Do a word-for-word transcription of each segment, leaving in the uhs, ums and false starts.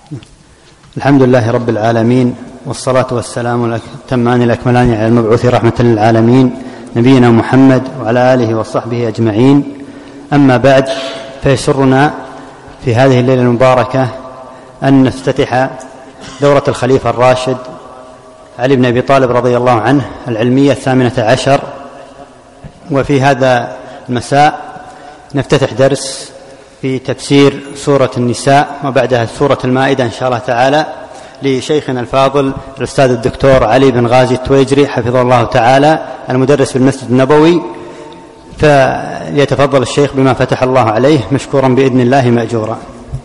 الحمد لله رب العالمين، والصلاة والسلام الأتمان الأكملان على المبعوث رحمة للعالمين نبينا محمد وعلى آله وصحبه أجمعين. أما بعد، فيسرنا في هذه الليلة المباركة أن نفتتح دورة الخليفة الراشد علي بن أبي طالب رضي الله عنه العلمية الثامنة عشر. وفي هذا المساء نفتتح درس في تفسير سورة النساء وبعدها سورة المائدة إن شاء الله تعالى لشيخنا الفاضل الأستاذ الدكتور علي بن غازي التويجري حفظه الله تعالى المدرس بالمسجد النبوي، فليتفضل الشيخ بما فتح الله عليه مشكورا بإذن الله مأجورا.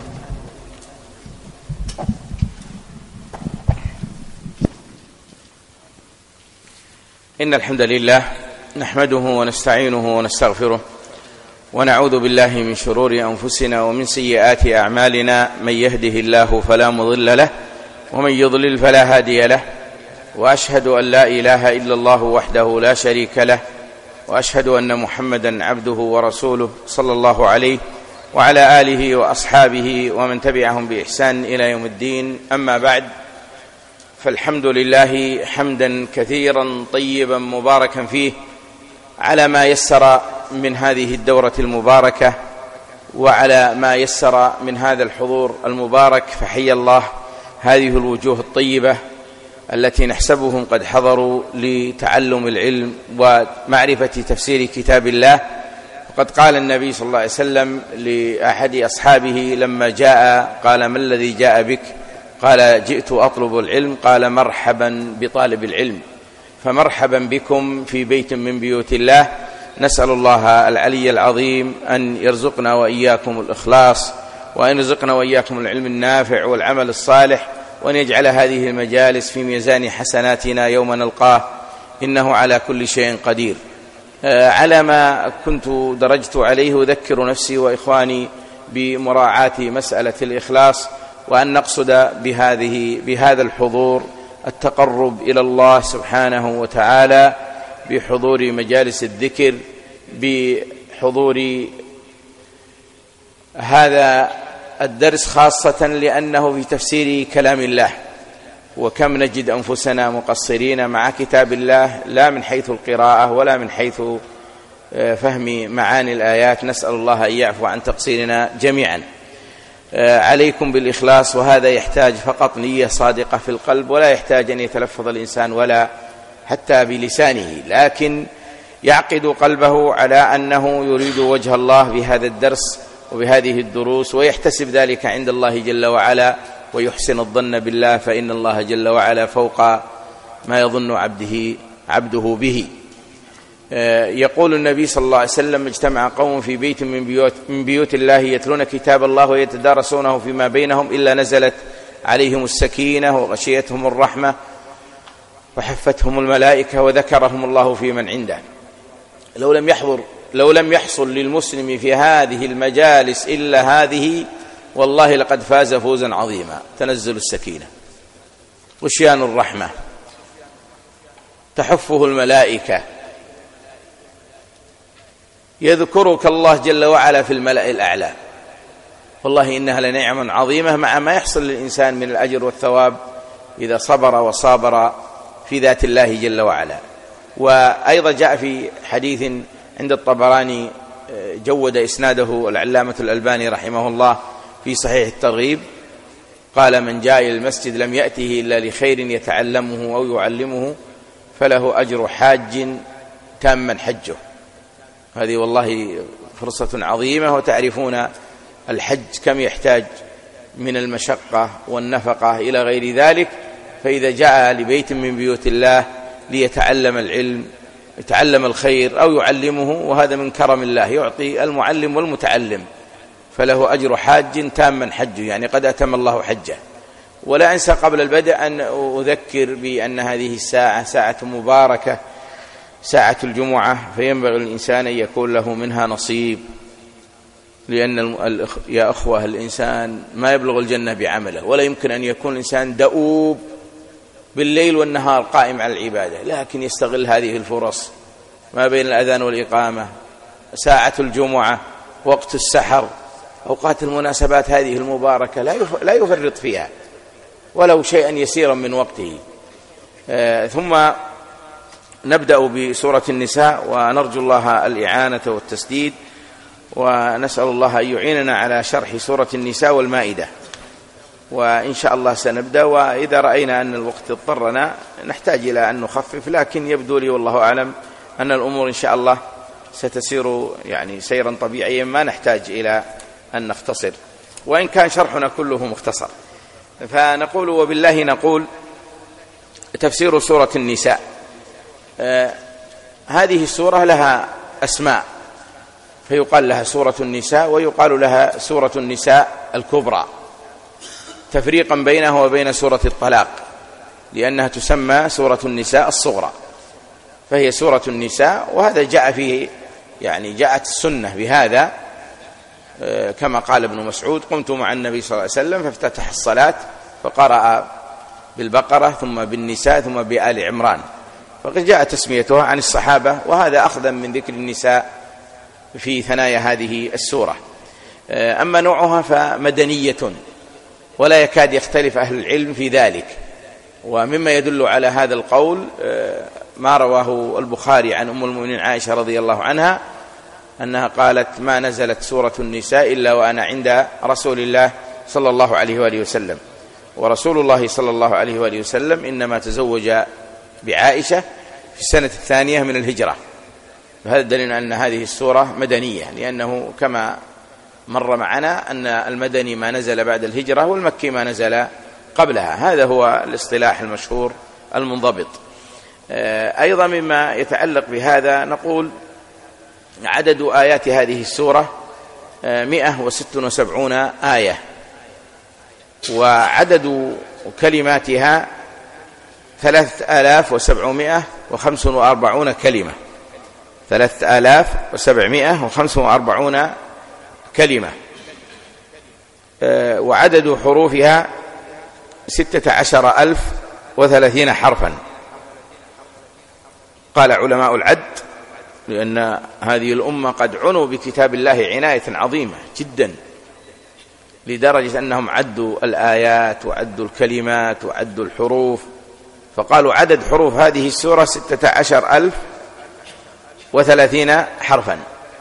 إن الحمد لله نحمده ونستعينه ونستغفره ونعوذ بالله من شرور أنفسنا ومن سيئات أعمالنا، من يهده الله فلا مضل له ومن يضلل فلا هادي له، وأشهد أن لا إله إلا الله وحده لا شريك له، وأشهد أن محمدا عبده ورسوله صلى الله عليه وعلى آله وأصحابه ومن تبعهم بإحسان إلى يوم الدين. أما بعد، فالحمد لله حمدا كثيرا طيبا مباركا فيه على ما يسر من هذه الدورة المباركة وعلى ما يسر من هذا الحضور المبارك، فحي الله هذه الوجوه الطيبة التي نحسبهم قد حضروا لتعلم العلم ومعرفة تفسير كتاب الله. وقد قال النبي صلى الله عليه وسلم لأحد أصحابه لما جاء قال: ما الذي جاء بك؟ قال: جئت أطلب العلم. قال: مرحبا بطالب العلم. فمرحبا بكم في بيت من بيوت الله. نسأل الله العلي العظيم أن يرزقنا وإياكم الإخلاص، وأن يرزقنا وإياكم العلم النافع والعمل الصالح، وأن يجعل هذه المجالس في ميزان حسناتنا يوم نلقاه، إنه على كل شيء قدير. على ما كنت درجت عليه أذكر نفسي وإخواني بمراعاة مسألة الإخلاص، وأن نقصد بهذه بهذا الحضور التقرب إلى الله سبحانه وتعالى بحضور مجالس الذكر، بحضور هذا الدرس خاصة لأنه في تفسير كلام الله، وكم نجد أنفسنا مقصرين مع كتاب الله، لا من حيث القراءة ولا من حيث فهم معاني الآيات. نسأل الله أن يعفو عن تقصيرنا جميعا. عليكم بالإخلاص، وهذا يحتاج فقط نية صادقة في القلب، ولا يحتاج أن يتلفظ الإنسان ولا حتى بلسانه، لكن يعقد قلبه على أنه يريد وجه الله بهذا الدرس وبهذه الدروس، ويحتسب ذلك عند الله جل وعلا، ويحسن الظن بالله، فإن الله جل وعلا فوق ما يظن عبده عبده به. يقول النبي صلى الله عليه وسلم: اجتمع قوم في بيت من بيوت, من بيوت الله يتلون كتاب الله ويتدارسونه فيما بينهم إلا نزلت عليهم السكينة وغشيتهم الرحمة وحفتهم الملائكة وذكرهم الله في من عنده. لو لم يحضر لو لم يحصل للمسلم في هذه المجالس إلا هذه، والله لقد فاز فوزا عظيما. تنزل السكينة، غشيان الرحمة، تحفه الملائكة، يذكرك الله جل وعلا في الملأ الأعلى. والله إنها لنعمة عظيمة مع ما يحصل للإنسان من الأجر والثواب إذا صبر وصابر في ذات الله جل وعلا. وأيضا جاء في حديث عند الطبراني جود إسناده العلامة الألباني رحمه الله في صحيح الترغيب، قال: من جاء إلى المسجد لم يأته إلا لخير يتعلمه أو يعلمه فله أجر حاج تاما حجه. هذه والله فرصة عظيمة. وتعرفون الحج كم يحتاج من المشقة والنفقة إلى غير ذلك، فإذا جاء لبيت من بيوت الله ليتعلم العلم، يتعلم الخير أو يعلمه، وهذا من كرم الله، يعطي المعلم والمتعلم، فله أجر حاج تاما حجه، يعني قد أتم الله حجه. ولا أنسى قبل البدء أن أذكر بأن هذه الساعة ساعة مباركة، ساعة الجمعة، فينبغي الإنسان أن يكون له منها نصيب، لأن يا أخوة الإنسان ما يبلغ الجنة بعمله، ولا يمكن أن يكون الإنسان دؤوب بالليل والنهار قائم على العبادة، لكن يستغل هذه الفرص ما بين الأذان والإقامة، ساعة الجمعة، وقت السحر، أوقات المناسبات هذه المباركة لا يفرط فيها ولو شيئا يسيرا من وقته. ثم نبدأ بسورة النساء ونرجو الله الإعانة والتسديد، ونسأل الله أن يعيننا على شرح سورة النساء والمائدة، وإن شاء الله سنبدأ. وإذا رأينا أن الوقت اضطرنا نحتاج إلى أن نخفف، لكن يبدو لي والله أعلم أن الأمور إن شاء الله ستسير يعني سيرا طبيعيا، ما نحتاج إلى أن نختصر، وإن كان شرحنا كله مختصر. فنقول وبالله نقول تفسير سورة النساء. آه هذه السورة لها أسماء، فيقال لها سورة النساء ويقال لها سورة النساء الكبرى، تفريقا بينها وبين سورة الطلاق، لأنها تسمى سورة النساء الصغرى، فهي سورة النساء. وهذا جاء فيه يعني جاءت السنة بهذا، آه كما قال ابن مسعود: قمت مع النبي صلى الله عليه وسلم فافتتح الصلاة فقرأ بالبقرة ثم بالنساء ثم بآل عمران، فقد جاء تسميتها عن الصحابة، وهذا أخذا من ذكر النساء في ثنايا هذه السورة. أما نوعها فمدنية، ولا يكاد يختلف أهل العلم في ذلك. ومما يدل على هذا القول ما رواه البخاري عن أم المؤمنين عائشة رضي الله عنها أنها قالت: ما نزلت سورة النساء إلا وأنا عند رسول الله صلى الله عليه وآله وسلم، ورسول الله صلى الله عليه وآله وسلم إنما تزوج بعائشة في السنة الثانية من الهجرة. فهذا دليل أن هذه السورة مدنية، لأنه كما مر معنا أن المدني ما نزل بعد الهجرة والمكي ما نزل قبلها. هذا هو الاصطلاح المشهور المنضبط. أيضا مما يتعلق بهذا نقول عدد آيات هذه السورة مئة وست وسبعون آية، وعدد كلماتها ثلاثة آلاف وسبعمائة وخمس وأربعون كلمة ثلاثة آلاف وسبعمائة وخمس وأربعون كلمة وعدد حروفها ستة عشر ألف وثلاثين حرفا. قال علماء العد لأن هذه الأمة قد عنوا بكتاب الله عناية عظيمة جدا، لدرجة أنهم عدوا الآيات وعدوا الكلمات وعدوا الحروف، فقالوا عدد حروف هذه السورة ستة عشر ألف وثلاثين حرفا.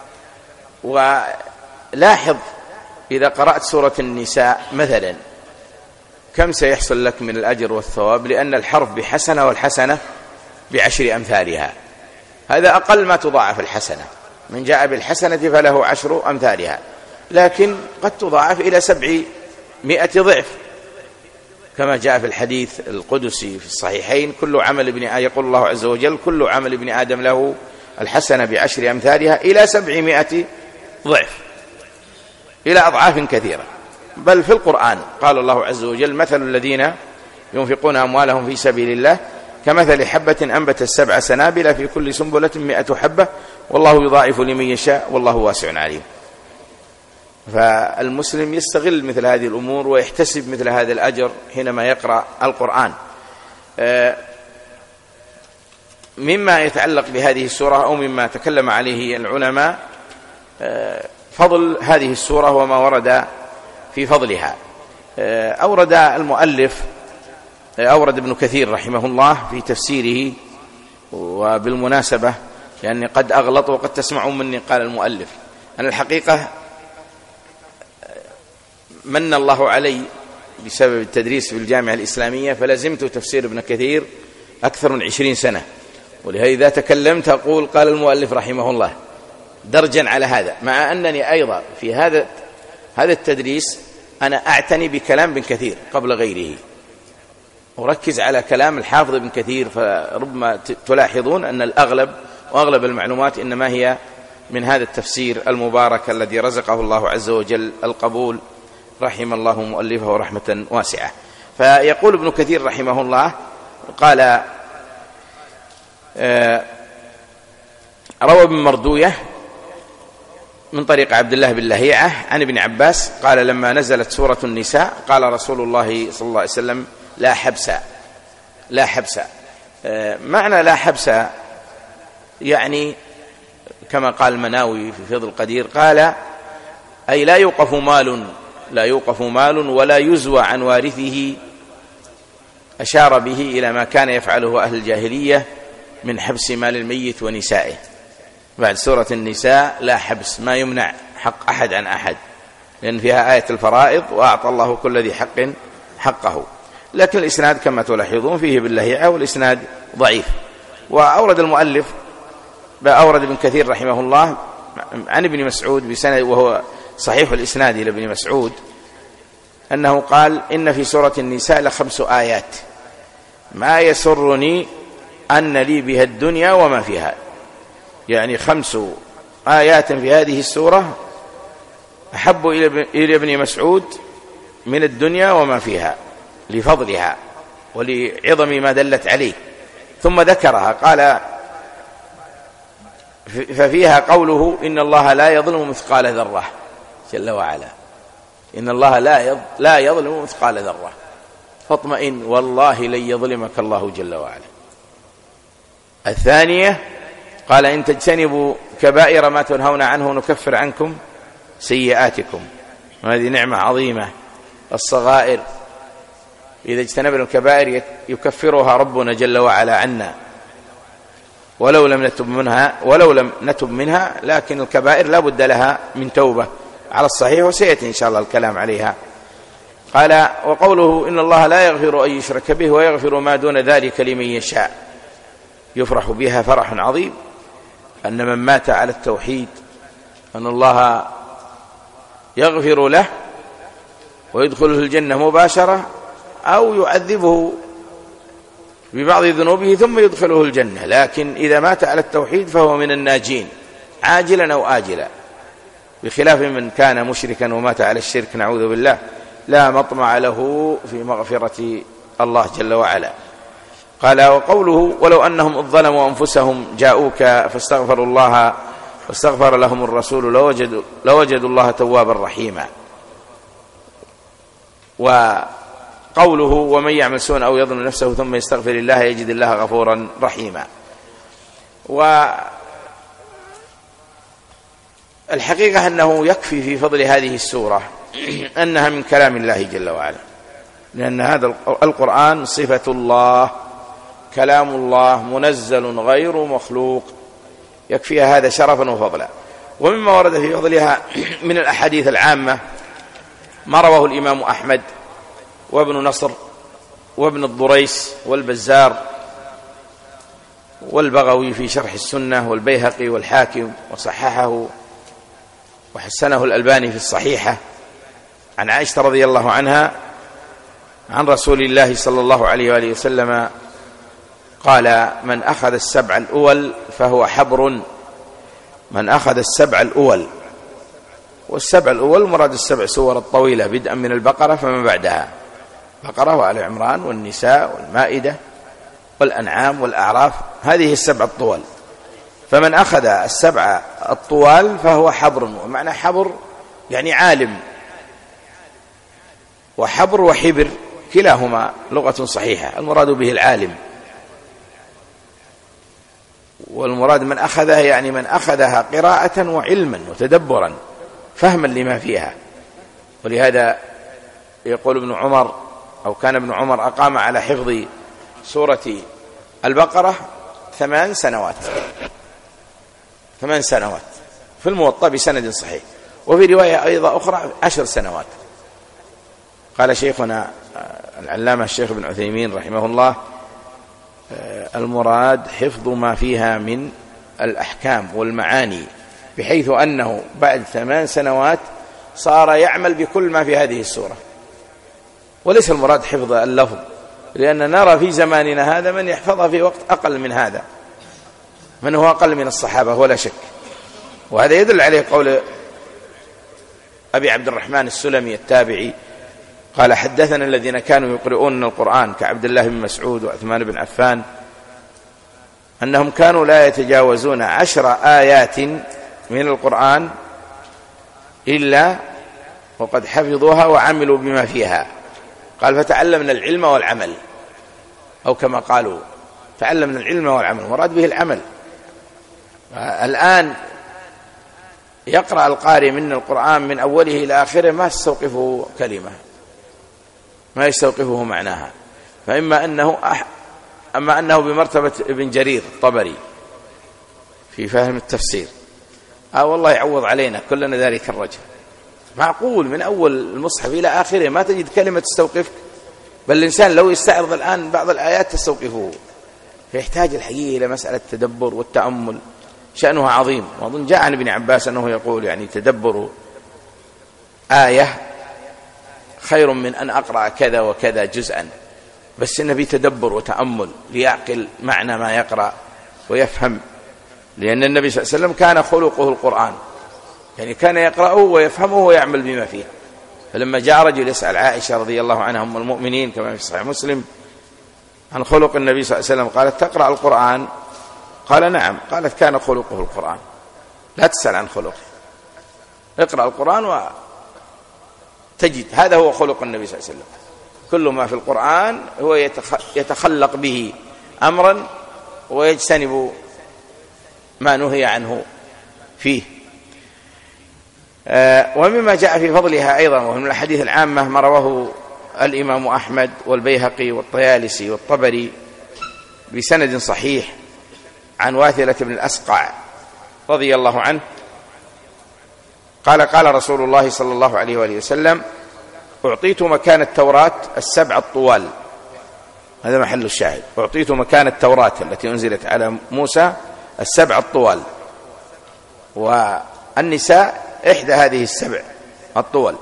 ولاحظ إذا قرأت سورة النساء مثلا كم سيحصل لك من الأجر والثواب، لأن الحرف بحسنة والحسنة بعشر أمثالها. هذا أقل ما تضاعف الحسنة، من جاء بالحسنة فله عشر أمثالها، لكن قد تضاعف إلى سبعمائة ضعف، كما جاء في الحديث القدسي في الصحيحين: كل عمل ابن آدم، يقول الله عز وجل: كل عمل ابن آدم له الحسنة بعشر أمثالها إلى سبعمائة ضعف، إلى أضعاف كثيرة. بل في القرآن قال الله عز وجل: مثل الذين ينفقون أموالهم في سبيل الله كمثل حبة أنبتت سبع سنابل في كل سنبلة مئة حبة والله يضاعف لمن يشاء والله واسع عليم. فالمسلم يستغل مثل هذه الأمور ويحتسب مثل هذا الأجر حينما يقرأ القرآن. مما يتعلق بهذه السورة أو مما تكلم عليه العلماء فضل هذه السورة وما ورد في فضلها. أورد المؤلف أورد ابن كثير رحمه الله في تفسيره، وبالمناسبة لأني قد أغلط وقد تسمعون مني قال المؤلف، أنا الحقيقة من الله علي بسبب التدريس في الجامعة الإسلامية، فلزمت تفسير ابن كثير أكثر من عشرين سنة، ولهذا إذا تكلمت أقول قال المؤلف رحمه الله درجا على هذا، مع أنني أيضا في هذا هذا التدريس أنا أعتني بكلام ابن كثير قبل غيره، وركز على كلام الحافظ ابن كثير، فربما تلاحظون أن الأغلب وأغلب المعلومات إنما هي من هذا التفسير المبارك الذي رزقه الله عز وجل القبول، رحم الله مؤلفه رحمة واسعة. فيقول ابن كثير رحمه الله قال: روى ابن مردوية من طريق عبد الله بن لهيعة عن ابن عباس قال: لما نزلت سورة النساء قال رسول الله صلى الله عليه وسلم: لا حبس لا حبس. معنى لا حبس يعني كما قال المناوي في فيض القدير، قال: أي لا يوقف مال لا يوقف مال ولا يزوى عن وارثه، أشار به إلى ما كان يفعله أهل الجاهلية من حبس مال الميت ونسائه. بعد سورة النساء لا حبس، ما يمنع حق أحد عن أحد، لأن فيها آية الفرائض وأعطى الله كل ذي حق حقه. لكن الإسناد كما تلاحظون فيه باللهيعة، والإسناد ضعيف. وأورد المؤلف أورد ابن كثير رحمه الله عن ابن مسعود بسند، وهو صحيح الإسناد إلى ابن مسعود، أنه قال: إن في سورة النساء لخمس آيات ما يسرني أن لي بها الدنيا وما فيها. يعني خمس آيات في هذه السورة أحب إلى ابن مسعود من الدنيا وما فيها، لفضلها ولعظم ما دلت عليه. ثم ذكرها قال: ففيها قوله: إن الله لا يظلم مثقال ذرة، جل وعلا، إن الله لا يظلم مثقال ذرة، فاطمئن والله لن يظلمك الله جل وعلا. الثانية قال: إن تجتنبوا كبائر ما تنهون عنه نكفر عنكم سيئاتكم. وهذه نعمة عظيمة. الصغائر إذا اجتنبنا الكبائر يكفرها ربنا جل وعلا عنا، ولو لم نتب منها ولو لم نتب منها لكن الكبائر لا بد لها من توبة على الصحيح، وسيأتي إن شاء الله الكلام عليها. قال: وقوله: إن الله لا يغفر أن يشرك به ويغفر ما دون ذلك لمن يشاء، يفرح بها فرح عظيم، أن من مات على التوحيد أن الله يغفر له ويدخله الجنة مباشرة، أو يعذبه ببعض ذنوبه ثم يدخله الجنة. لكن إذا مات على التوحيد فهو من الناجين عاجلا أو آجلا، بخلاف من كان مشركا ومات على الشرك، نعوذ بالله، لا مطمع له في مغفرة الله جل وعلا. قال: وقوله: ولو أنهم إذ ظلموا أنفسهم جاءوك فاستغفروا الله واستغفر لهم الرسول لوجدوا, لوجدوا الله توابا رحيما. وقوله: ومن يعمل سوءا أو يظلم نفسه ثم يستغفر الله يجد الله غفورا رحيما. والحقيقة أنه يكفي في فضل هذه السورة أنها من كلام الله جل وعلا، لأن هذا القرآن صفة الله، كلام الله منزل غير مخلوق، يكفيها هذا شرفا وفضلا. ومما ورد في فضلها من الأحاديث العامة ما رواه الإمام أحمد وابن نصر وابن الضريس والبزار والبغوي في شرح السنة والبيهقي والحاكم، وصححه وحسنه الألباني في الصحيحة، عن عائشة رضي الله عنها عن رسول الله صلى الله عليه وآله وسلم قال: من أخذ السبع الأول فهو حبر. من أخذ السبع الأول، والسبع الأول مراد السبع سور الطويلة بدءا من البقرة فما بعدها، بقرة وآل عمران والنساء والمائدة والأنعام والأعراف، هذه السبع الطوال. فمن أخذ السبع الطوال فهو حبر. ومعنى حبر يعني عالم، وحبر وحبر كلاهما لغة صحيحة، المراد به العالم، والمراد من أخذها يعني من أخذها قراءة وعلما وتدبرا فهما لما فيها. ولهذا يقول ابن عمر، أو كان ابن عمر أقام على حفظ سورة البقرة ثمان سنوات ثمان سنوات في الموطأ بسند صحيح، وفي رواية أيضا أخرى عشر سنوات. قال شيخنا العلامة الشيخ ابن عثيمين رحمه الله: المراد حفظ ما فيها من الأحكام والمعاني، بحيث أنه بعد ثمان سنوات صار يعمل بكل ما في هذه السورة، وليس المراد حفظ اللفظ، لأن نرى في زماننا هذا من يحفظها في وقت أقل من هذا، من هو أقل من الصحابة ولا شك. وهذا يدل عليه قول أبي عبد الرحمن السلمي التابعي قال: حدثنا الذين كانوا يقرؤون القرآن كعبد الله بن مسعود وعثمان بن عفان أنهم كانوا لا يتجاوزون عشر آيات من القرآن إلا وقد حفظوها وعملوا بما فيها. قال: فتعلمنا العلم والعمل، أو كما قالوا تعلمنا العلم والعمل، مراد به العمل. الآن يقرأ القارئ من القرآن من أوله إلى آخره ما يستوقفه كلمة، ما يستوقفه معناها، فإما أنه أح... أما أنه بمرتبة ابن جرير الطبري في فهم التفسير، آه والله يعوض علينا كلنا ذلك الرجل. معقول من أول المصحف إلى آخره ما تجد كلمة تستوقفك؟ بل الإنسان لو يستعرض الآن بعض الآيات تستوقفه، فيحتاج الحقيقة إلى مسألة التدبر والتأمل، شأنها عظيم. وأظن جاء عن ابن عباس أنه يقول يعني تدبر آية خير من أن أقرأ كذا وكذا جزءا، بس النبي تدبر وتأمل ليعقل معنى ما يقرأ ويفهم، لأن النبي صلى الله عليه وسلم كان خلقه القرآن، يعني كان يقرأه ويفهمه ويعمل بما فيه. فلما جاء رجل يسأل عائشة رضي الله عنها أم المؤمنين كما في صحيح مسلم عن خلق النبي صلى الله عليه وسلم، قالت تقرأ القرآن؟ قال نعم. قالت كان خلقه القرآن، لا تسأل عن خلقه، اقرأ القرآن وتجد هذا هو خلق النبي صلى الله عليه وسلم. كل ما في القرآن هو يتخلق به أمرا ويجتنب ما نهي عنه فيه. ومما جاء في فضلها أيضا ومن الحديث العامة ما رواه الإمام أحمد والبيهقي والطيالسي والطبري بسند صحيح عن واثلة بن الأسقع رضي الله عنه قال قال رسول الله صلى الله عليه وآله وسلم أعطيت مكان التوراة السبع الطوال، هذا محل الشاهد، أعطيت مكان التوراة التي أنزلت على موسى السبع الطوال، والنساء إحدى هذه السبع الطوال،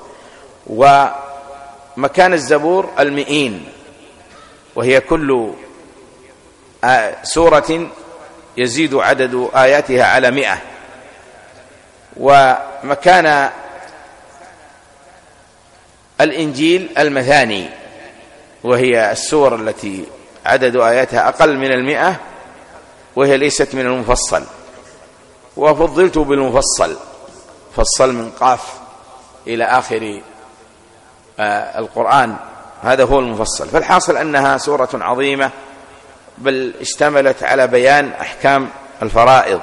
ومكان الزبور المئين، وهي كل سورة يزيد عدد آياتها على مئة، ومكان الإنجيل المثاني، وهي السور التي عدد آياتها أقل من المئة وهي ليست من المفصل، وفضلت بالمفصل، فصل من قاف إلى آخر القرآن، هذا هو المفصل. فالحاصل أنها سورة عظيمة، بل اشتملت على بيان أحكام الفرائض،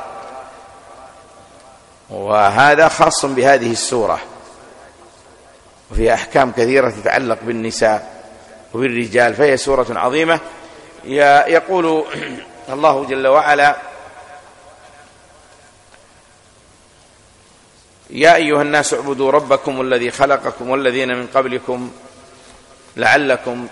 وهذا خاص بهذه السورة، وفيها أحكام كثيرة تتعلق بالنساء وبالرجال، فهي سورة عظيمة. يقول الله جل وعلا يا أيها الناس اعبدوا ربكم الذي خلقكم والذين من قبلكم لعلكم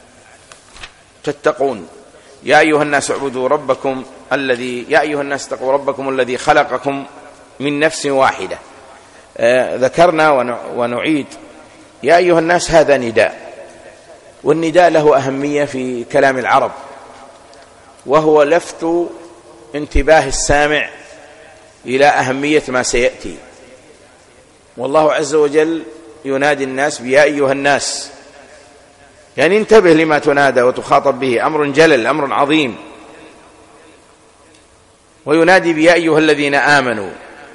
تتقون. يا أيها الناس اعبدوا ربكم الذي يا أيها الناس اتقوا ربكم الذي خلقكم من نفس واحدة. آه ذكرنا ونعيد يا أيها الناس هذا نداء، والنداء له أهمية في كلام العرب، وهو لفت انتباه السامع إلى أهمية ما سيأتي. والله عز وجل ينادي الناس بيا أيها الناس، يعني انتبه لما تنادى وتخاطب به، أمر جلل، أمر عظيم. وينادي بيا أيها الذين آمنوا،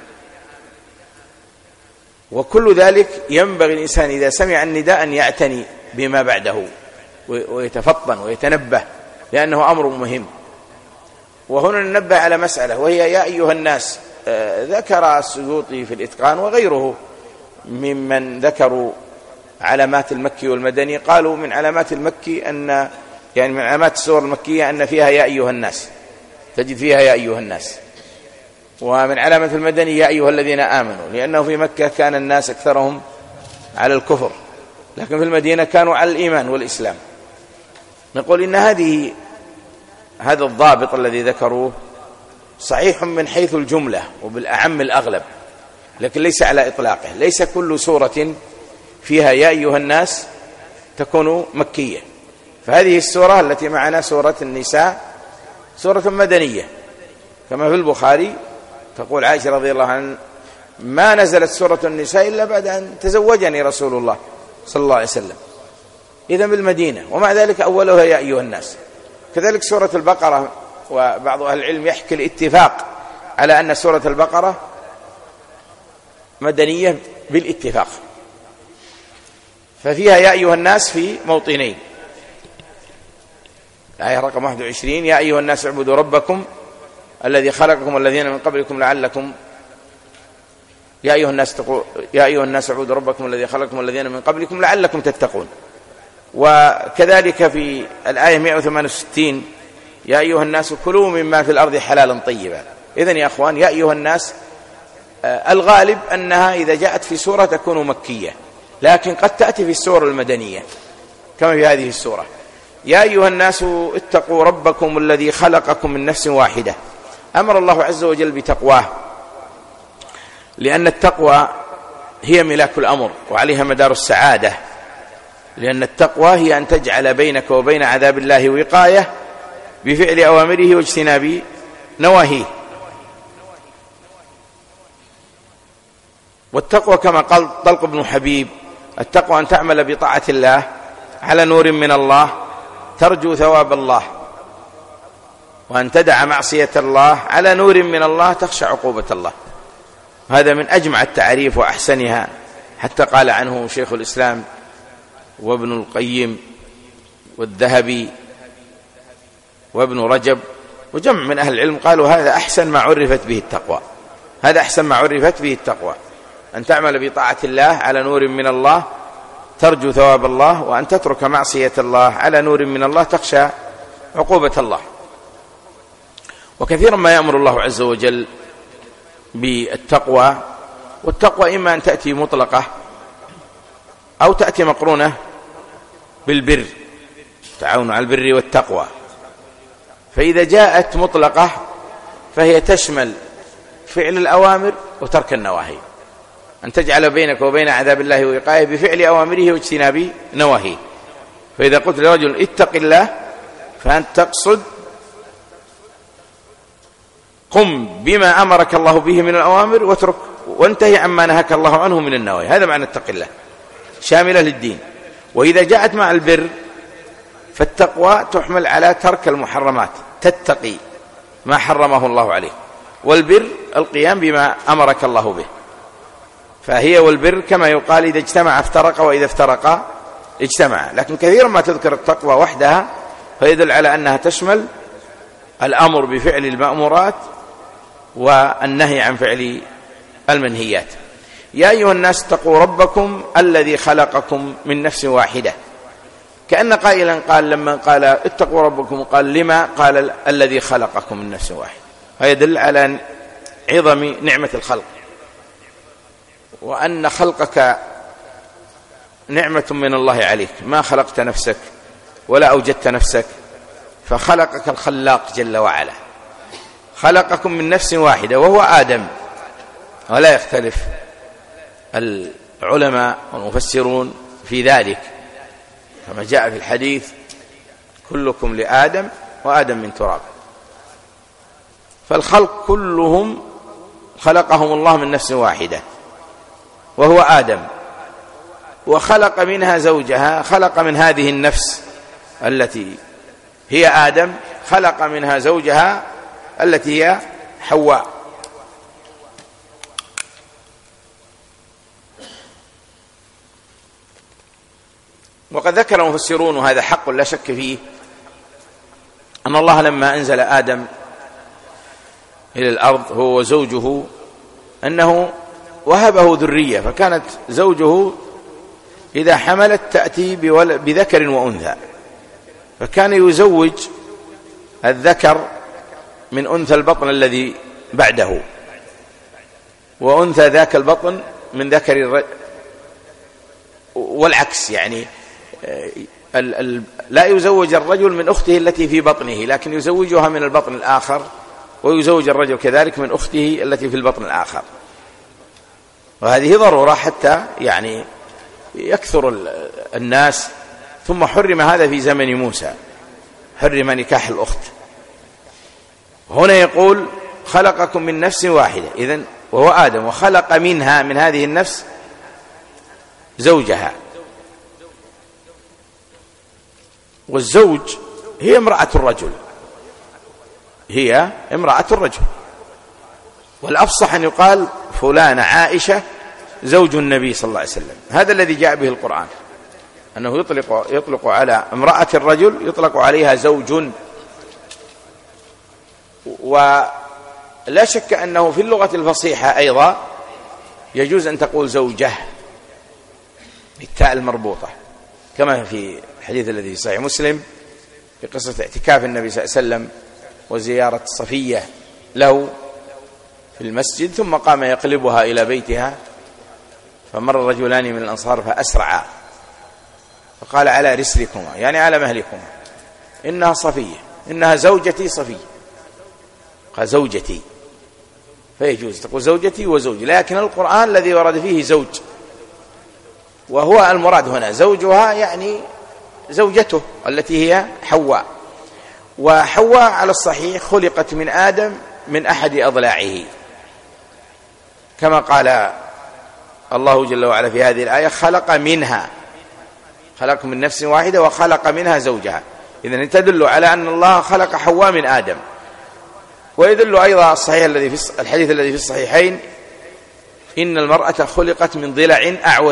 وكل ذلك ينبغي الإنسان إذا سمع النداء أن يعتني بما بعده ويتفطن ويتنبه، لأنه أمر مهم. وهنا ننبه على مسألة، وهي يا أيها الناس. ذكر السيوطي في الإتقان وغيره ممن ذكروا علامات المكي والمدني، قالوا من علامات المكي أن يعني من علامات السور المكية أن فيها يا أيها الناس، تجد فيها يا أيها الناس. ومن علامة المدني يا أيها الذين آمنوا، لأنه في مكة كان الناس أكثرهم على الكفر، لكن في المدينة كانوا على الإيمان والإسلام. نقول إن هذه هذا الضابط الذي ذكروه صحيح من حيث الجملة وبالأعم الأغلب، لكن ليس على إطلاقه. ليس كل سورة فيها يا أيها الناس تكون مكية. فهذه السورة التي معنا سورة النساء سورة مدنية، كما في البخاري تقول عائشة رضي الله عنها ما نزلت سورة النساء إلا بعد أن تزوجني رسول الله صلى الله عليه وسلم، إذا بالمدينة، ومع ذلك أولها يا أيها الناس. كذلك سورة البقرة، وبعض أهل العلم يحكي الاتفاق على أن سورة البقرة مدنية بالاتفاق، ففيها يا أيها الناس في موطنين. الآية رقم واحد وعشرين يا أيها الناس اعبدوا ربكم الذي خلقكم والذين من قبلكم لعلكم يا أيها الناس تقول يا أيها الناس اعبدوا ربكم الذي خلقكم والذين من قبلكم لعلكم تتقون. وكذلك في الآية مئة وثمانية وستين يا أيها الناس كلوا مما في الأرض حلالا طيبا. إذن يا أخوان يا أيها الناس الغالب أنها إذا جاءت في سورة تكون مكية، لكن قد تأتي في السور المدنية كما في هذه السورة. يا أيها الناس اتقوا ربكم الذي خلقكم من نفس واحدة. أمر الله عز وجل بتقواه، لأن التقوى هي ملاك الأمر وعليها مدار السعادة، لأن التقوى هي أن تجعل بينك وبين عذاب الله وقاية بفعل أوامره واجتناب نواهيه. والتقوى كما قال طلق بن حبيب التقوى أن تعمل بطاعة الله على نور من الله ترجو ثواب الله، وأن تدع معصية الله على نور من الله تخشى عقوبة الله. هذا من أجمع التعريف وأحسنها، حتى قال عنه شيخ الإسلام وابن القيم والذهبي وابن رجب وجمع من أهل العلم قالوا هذا أحسن ما عرفت به التقوى. هذا أحسن ما عرفت به التقوى، أن تعمل بطاعة الله على نور من الله ترجو ثواب الله، وأن تترك معصية الله على نور من الله تخشى عقوبة الله. وكثيرا ما يأمر الله عز وجل بالتقوى، والتقوى إما أن تأتي مطلقة أو تأتي مقرونة بالبر، تعاون على البر والتقوى. فإذا جاءت مطلقة فهي تشمل فعل الأوامر وترك النواهي، أن تجعل بينك وبين عذاب الله وقاية بفعل أوامره واجتناب نواهيه. فإذا قلت لرجل اتق الله فأنت تقصد قم بما أمرك الله به من الأوامر واترك وانتهي عما نهاك الله عنه من النواهي. هذا معنى اتق الله، شاملة للدين. وإذا جاءت مع البر فالتقوى تحمل على ترك المحرمات، تتقي ما حرمه الله عليه، والبر القيام بما أمرك الله به. فهي والبر كما يقال إذا اجتمع افترق وإذا افترق اجتمع. لكن كثيرا ما تذكر التقوى وحدها فيدل على أنها تشمل الأمر بفعل المأمورات والنهي عن فعل المنهيات. يا أيها الناس اتقوا ربكم الذي خلقكم من نفس واحدة. كأن قائلا قال لما قال اتقوا ربكم قال لما؟ قال الذي خلقكم من نفس واحدة. فيدل على عظم نعمة الخلق، وأن خلقك نعمة من الله عليك، ما خلقت نفسك ولا أوجدت نفسك، فخلقك الخلاق جل وعلا. خلقكم من نفس واحدة وهو آدم، ولا يختلف العلماء والمفسرون في ذلك، كما جاء في الحديث كلكم لآدم وآدم من تراب. فالخلق كلهم خلقهم الله من نفس واحدة وهو آدم، وخلق منها زوجها، خلق من هذه النفس التي هي آدم خلق منها زوجها التي هي حواء. وقد ذكر المفسرون وهذا حق لا شك فيه أن الله لما أنزل آدم إلى الأرض هو وزوجه أنه وهبه ذرية، فكانت زوجه إذا حملت تأتي بذكر وأنثى، فكان يزوج الذكر من أنثى البطن الذي بعده، وأنثى ذاك البطن من ذكر الرجل، والعكس، يعني لا يزوج الرجل من أخته التي في بطنه، لكن يزوجها من البطن الآخر، ويزوج الرجل كذلك من أخته التي في البطن الآخر. وهذه ضرورة حتى يعني يكثر الناس. ثم حرم هذا في زمن موسى، حرم نكاح الأخت. هنا يقول خلقكم من نفس واحدة، إذن وهو آدم، وخلق منها من هذه النفس زوجها. والزوج هي امرأة الرجل، هي امرأة الرجل. والأفصح أن يقال فلان عائشة زوج النبي صلى الله عليه وسلم. هذا الذي جاء به القرآن، أنه يطلق, يطلق على امرأة الرجل يطلق عليها زوج. ولا شك أنه في اللغة الفصيحة أيضا يجوز أن تقول زوجة بالتاء المربوطة، كما في الحديث الذي في صحيح مسلم في قصة اعتكاف النبي صلى الله عليه وسلم وزيارة صفية له في المسجد، ثم قام يقلبها إلى بيتها، فمر رجلان من الأنصار فأسرعا فقال على رسلكما، يعني على مهلكما، إنها صفية، إنها زوجتي صفية. قال زوجتي، فيجوز تقول زوجتي وزوجي، لكن القرآن الذي ورد فيه زوج، وهو المراد هنا زوجها يعني زوجته التي هي حواء. وحواء على الصحيح خلقت من آدم من أحد أضلاعه، كما قال الله جل وعلا في هذه الآية خلق منها، خلق من نفس واحدة وخلق منها زوجها. إذن تدل على أن الله خلق حواء من آدم. ويدل أيضا الصحيح الذي في الحديث الذي في الصحيحين إن المرأة خلقت من ضلع أعوج،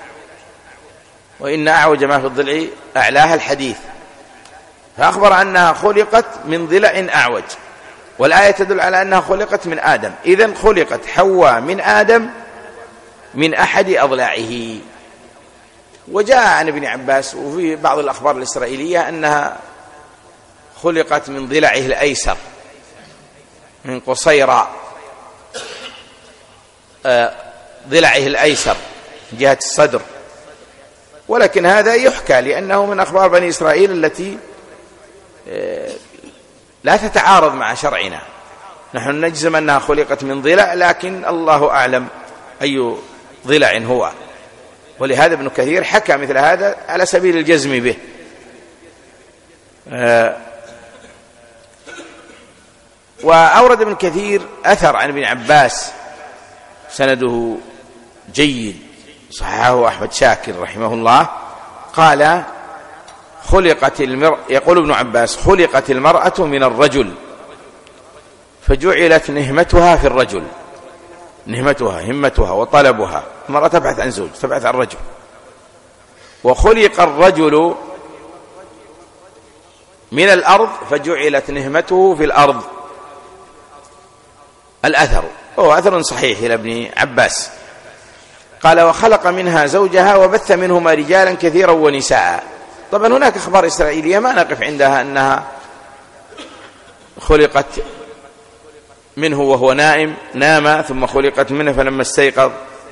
وإن أعوج ما في الضلع أعلاها الحديث، فأخبر أنها خلقت من ضلع أعوج، والآية تدل على أنها خلقت من آدم. إذن خلقت حواء من آدم من أحد أضلاعه. وجاء عن ابن عباس وفي بعض الأخبار الإسرائيلية أنها خلقت من ضلعه الأيسر من قصيرى، ضلعه الأيسر جهة الصدر، ولكن هذا يحكى لأنه من أخبار بني إسرائيل التي لا تتعارض مع شرعنا. نحن نجزم أنها خلقت من ضلع، لكن الله أعلم أي ضلع هو، ولهذا ابن كثير حكى مثل هذا على سبيل الجزم به. وأورد ابن كثير أثر عن ابن عباس سنده جيد صححه أحمد شاكر رحمه الله، قال خلقت المرأة، يقول ابن عباس خلقت المرأة من الرجل فجعلت نهمتها في الرجل، نهمتها همتها وطلبها، المرأة تبحث عن زوج، تبحث عن رجل. وخلق الرجل من الأرض فجعلت نهمته في الأرض. الأثر هو أثر صحيح إلى ابن عباس. قال وخلق منها زوجها وبث منهما رجالا كثيرا ونساء. طبعا هناك أخبار إسرائيلية ما نقف عندها أنها خلقت منه وهو نائم، نام ثم خلقت منه فلما استيقظ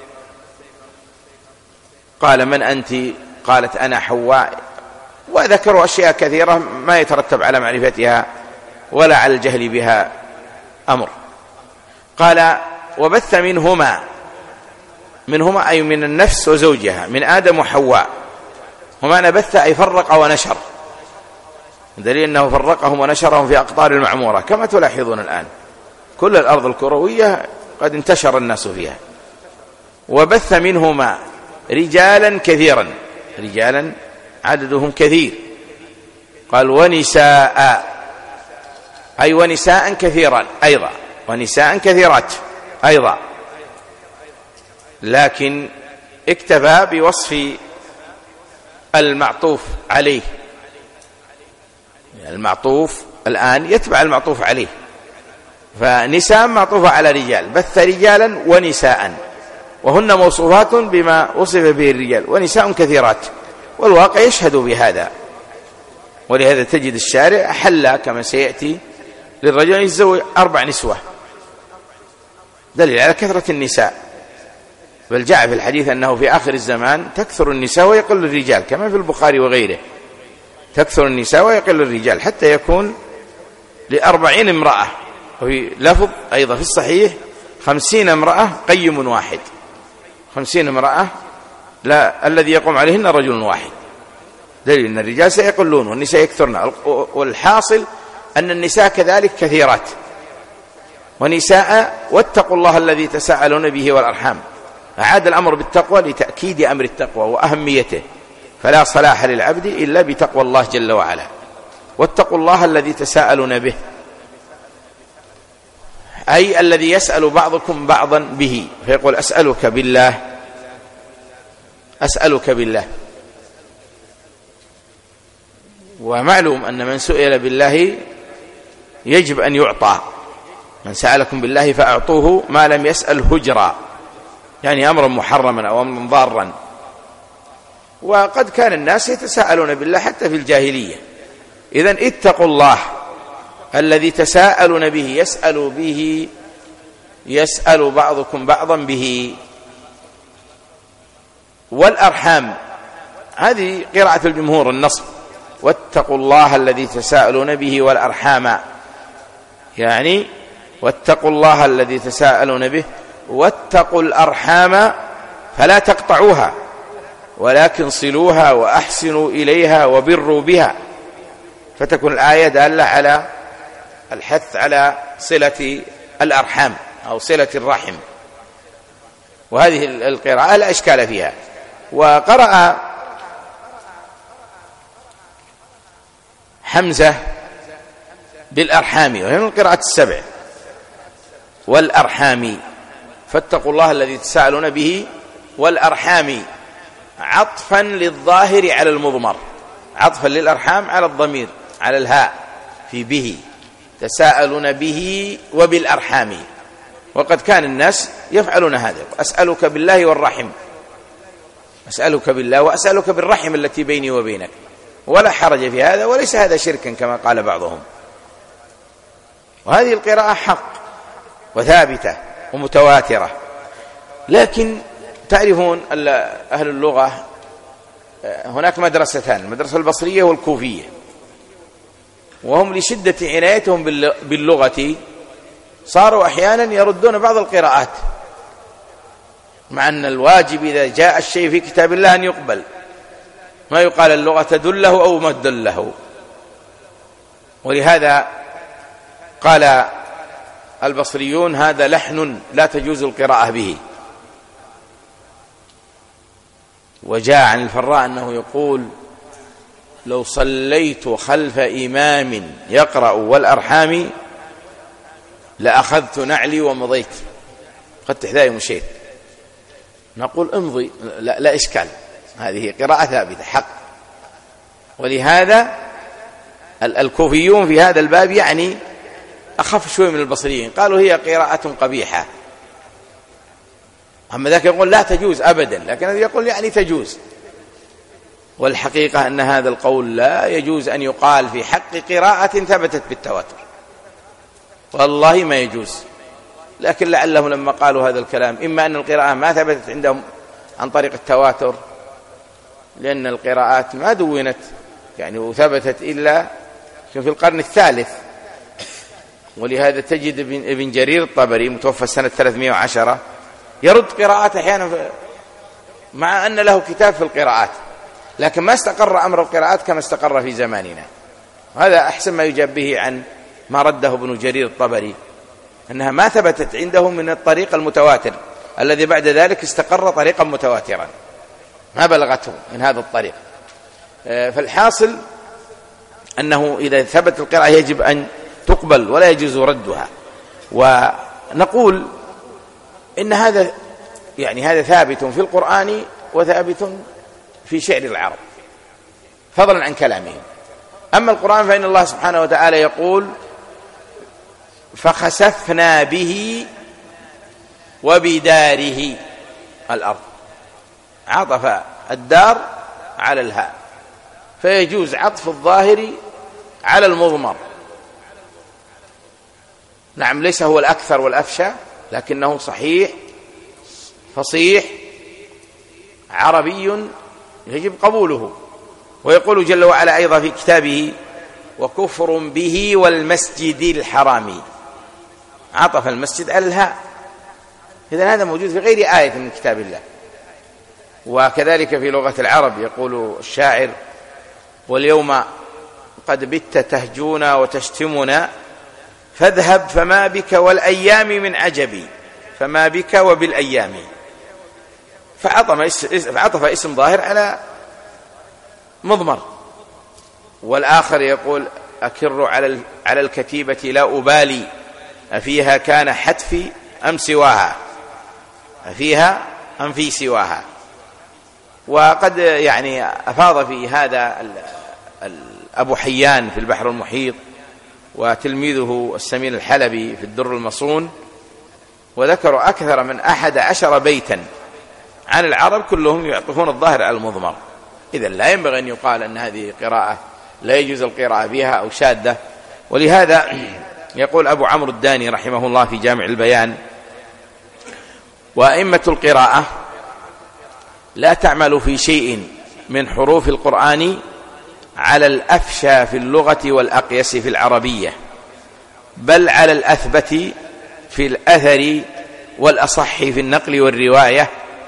قال من أنت؟ قالت أنا حواء. وذكروا أشياء كثيرة ما يترتب على معرفتها ولا على الجهل بها أمر. قال وبث منهما، منهما أي من النفس وزوجها، من آدم وحواء. ومعنى بث أي فرق ونشر، دليل أنه فرقهم ونشرهم في أقطار المعمورة كما تلاحظون الآن، كل الأرض الكروية قد انتشر الناس فيها. وبث منهما رجالا كثيرا، رجالا عددهم كثير. قال ونساء أي ونساء كثيرا أيضا، ونساء كثيرات أيضا، لكن اكتفى بوصف المعطوف عليه. المعطوف الآن يتبع المعطوف عليه، فنساء معطوفة على رجال، بث رجالا ونساء، وهن موصوفات بما وصف به الرجال، ونساء كثيرات، والواقع يشهد بهذا. ولهذا تجد الشارع أحل كما سيأتي للرجل يتزوج أربع نسوة، دليل على كثرة النساء. بل جاء في الحديث أنه في آخر الزمان تكثر النساء ويقل الرجال، كما في البخاري وغيره، تكثر النساء ويقل الرجال حتى يكون لأربعين امرأة، وفي لفظ أيضا في الصحيح خمسين امرأة قيم واحد، خمسين امرأة لا الذي يقوم عليهن رجل واحد، دليل أن الرجال سيقلون والنساء يكثرن. والحاصل أن النساء كذلك كثيرات، ونساء واتقوا الله الذي تساءلون به والأرحام. أعاد الأمر بالتقوى لتأكيد أمر التقوى وأهميته، فلا صلاح للعبد إلا بتقوى الله جل وعلا. واتقوا الله الذي تساءلون به، أي الذي يسأل بعضكم بعضا به، فيقول أسألك بالله، أسألك بالله. ومعلوم أن من سئل بالله يجب أن يعطى، من سألكم بالله فأعطوه ما لم يسأل هجرا، يعني أمرا محرما أو أمرا ضارا. وقد كان الناس يتساءلون بالله حتى في الجاهلية. إذن اتقوا الله الذي تساءلون به، يسأل به يسأل بعضكم بعضا به. والأرحام، هذه قراءة الجمهور النصب، واتقوا الله الذي تساءلون به والأرحام، يعني واتقوا الله الذي تساءلون به واتقوا الأرحام فلا تقطعوها ولكن صلوها وأحسنوا إليها وبروا بها. فتكون الآية دالة على الحث على صلة الأرحام أو صلة الرحم. وهذه القراءة لا إشكال فيها. وقرأ حمزة بالأرحام، وهي من القراءة السبع، والأرحام، فاتقوا الله الذي تساءلون به والأرحام، عطفا للظاهر على المضمر، عطفا للأرحام على الضمير على الهاء في به، تساءلون به وبالأرحام. وقد كان الناس يفعلون هذا. أسألك بالله والرحم، أسألك بالله وأسألك بالرحم التي بيني وبينك، ولا حرج في هذا، وليس هذا شركا كما قال بعضهم. وهذه القراءة حق وثابتة ومتواترة. لكن تعرفون أهل اللغة هناك مدرستان، المدرسة البصرية والكوفية، وهم لشدة عنايتهم باللغة صاروا أحيانا يردون بعض القراءات، مع أن الواجب إذا جاء الشيء في كتاب الله أن يقبل، ما يقال اللغة تدله أو ما تدله. ولهذا قال البصريون هذا لحن لا تجوز القراءة به. وجاء عن الفراء أنه يقول لو صليت خلف إمام يقرأ والأرحام لأخذت نعلي ومضيت، أخذت حذائي ومشيت. نقول امضي، لا, لا إشكال، هذه قراءة ثابتة حق. ولهذا الكوفيون في هذا الباب يعني أخف شوي من البصريين، قالوا هي قراءة قبيحة. أما ذاك يقول لا تجوز أبدا، لكن هذا يقول يعني تجوز. والحقيقة أن هذا القول لا يجوز أن يقال في حق قراءة ثبتت بالتواتر، والله ما يجوز. لكن لعلهم لما قالوا هذا الكلام إما أن القراءة ما ثبتت عندهم عن طريق التواتر، لأن القراءات ما دونت يعني وثبتت إلا في القرن الثالث. ولهذا تجد ابن جرير الطبري متوفى سنة ثلاثمائة وعشرة يرد قراءات أحيانا، مع أن له كتاب في القراءات، لكن ما استقر أمر القراءات كما استقر في زماننا. هذا أحسن ما يجاب به عن ما رده ابن جرير الطبري، أنها ما ثبتت عنده من الطريق المتواتر الذي بعد ذلك استقر طريقا متواترا، ما بلغته من هذا الطريق. فالحاصل أنه إذا ثبت القراءة يجب أن تقبل ولا يجوز ردها. ونقول إن هذا يعني هذا ثابت في القرآن وثابت في شعر العرب فضلا عن كلامهم. أما القرآن فإن الله سبحانه وتعالى يقول فخسفنا به وبداره الأرض، عطف الدار على الهاء، فيجوز عطف الظاهر على المضمر. نعم ليس هو الأكثر والأفشى، لكنه صحيح فصيح عربي يجب قبوله. ويقول جل وعلا أيضا في كتابه وكفر به والمسجد الحرام، عطف المسجد على الهاء. إذن هذا موجود في غير آية من كتاب الله. وكذلك في لغة العرب يقول الشاعر واليوم قد بت تهجونا وتشتمنا فاذهب فما بك والأيام من عجبي، فما بك وبالأيام، فعطف اسم ظاهر على مضمر. والآخر يقول أكر على الكتيبة لا أبالي أفيها كان حتفي أم سواها، أفيها أم في سواها. وقد يعني أفاض في هذا أبو حيان في البحر المحيط، وتلميذه السمين الحلبي في الدر المصون، وذكروا أكثر من أحد عشر بيتا عن العرب كلهم يعطفون الظاهر على المضمر. إذن لا ينبغي أن يقال أن هذه قراءة لا يجوز القراءة بها أو شاذة. ولهذا يقول أبو عمرو الداني رحمه الله في جامع البيان: وأئمة القراءة لا تعمل في شيء من حروف القرآن على الأفشى في اللغة والأقيس في العربية، بل على الأثبت في الأثر والأصح في النقل والرواية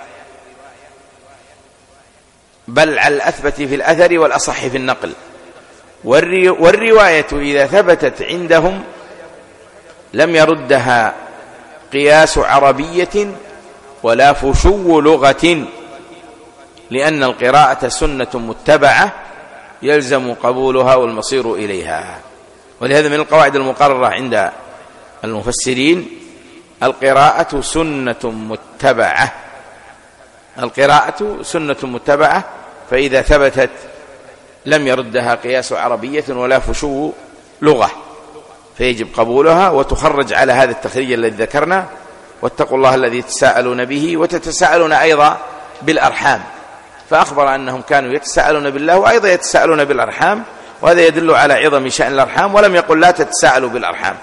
بل على الأثبت في الأثر والأصح في النقل والرواية إذا ثبتت عندهم لم يردها قياس عربية ولا فشو لغة، لأن القراءة سنة متبعة يلزم قبولها والمصير إليها. ولهذا من القواعد المقررة عند المفسرين: القراءة سنة متبعة، القراءة سنة متبعة، فإذا ثبتت لم يردها قياس عربية ولا فشو لغة، فيجب قبولها وتخرج على هذا التخريج الذي ذكرنا: واتقوا الله الذي تساءلون به وتتساءلون أيضا بالأرحام. فأخبر أنهم كانوا يتساءلون بالله وأيضا يتساءلون بالأرحام، وهذا يدل على عظم شأن الأرحام، ولم يقل لا تتساءلوا بالأرحام.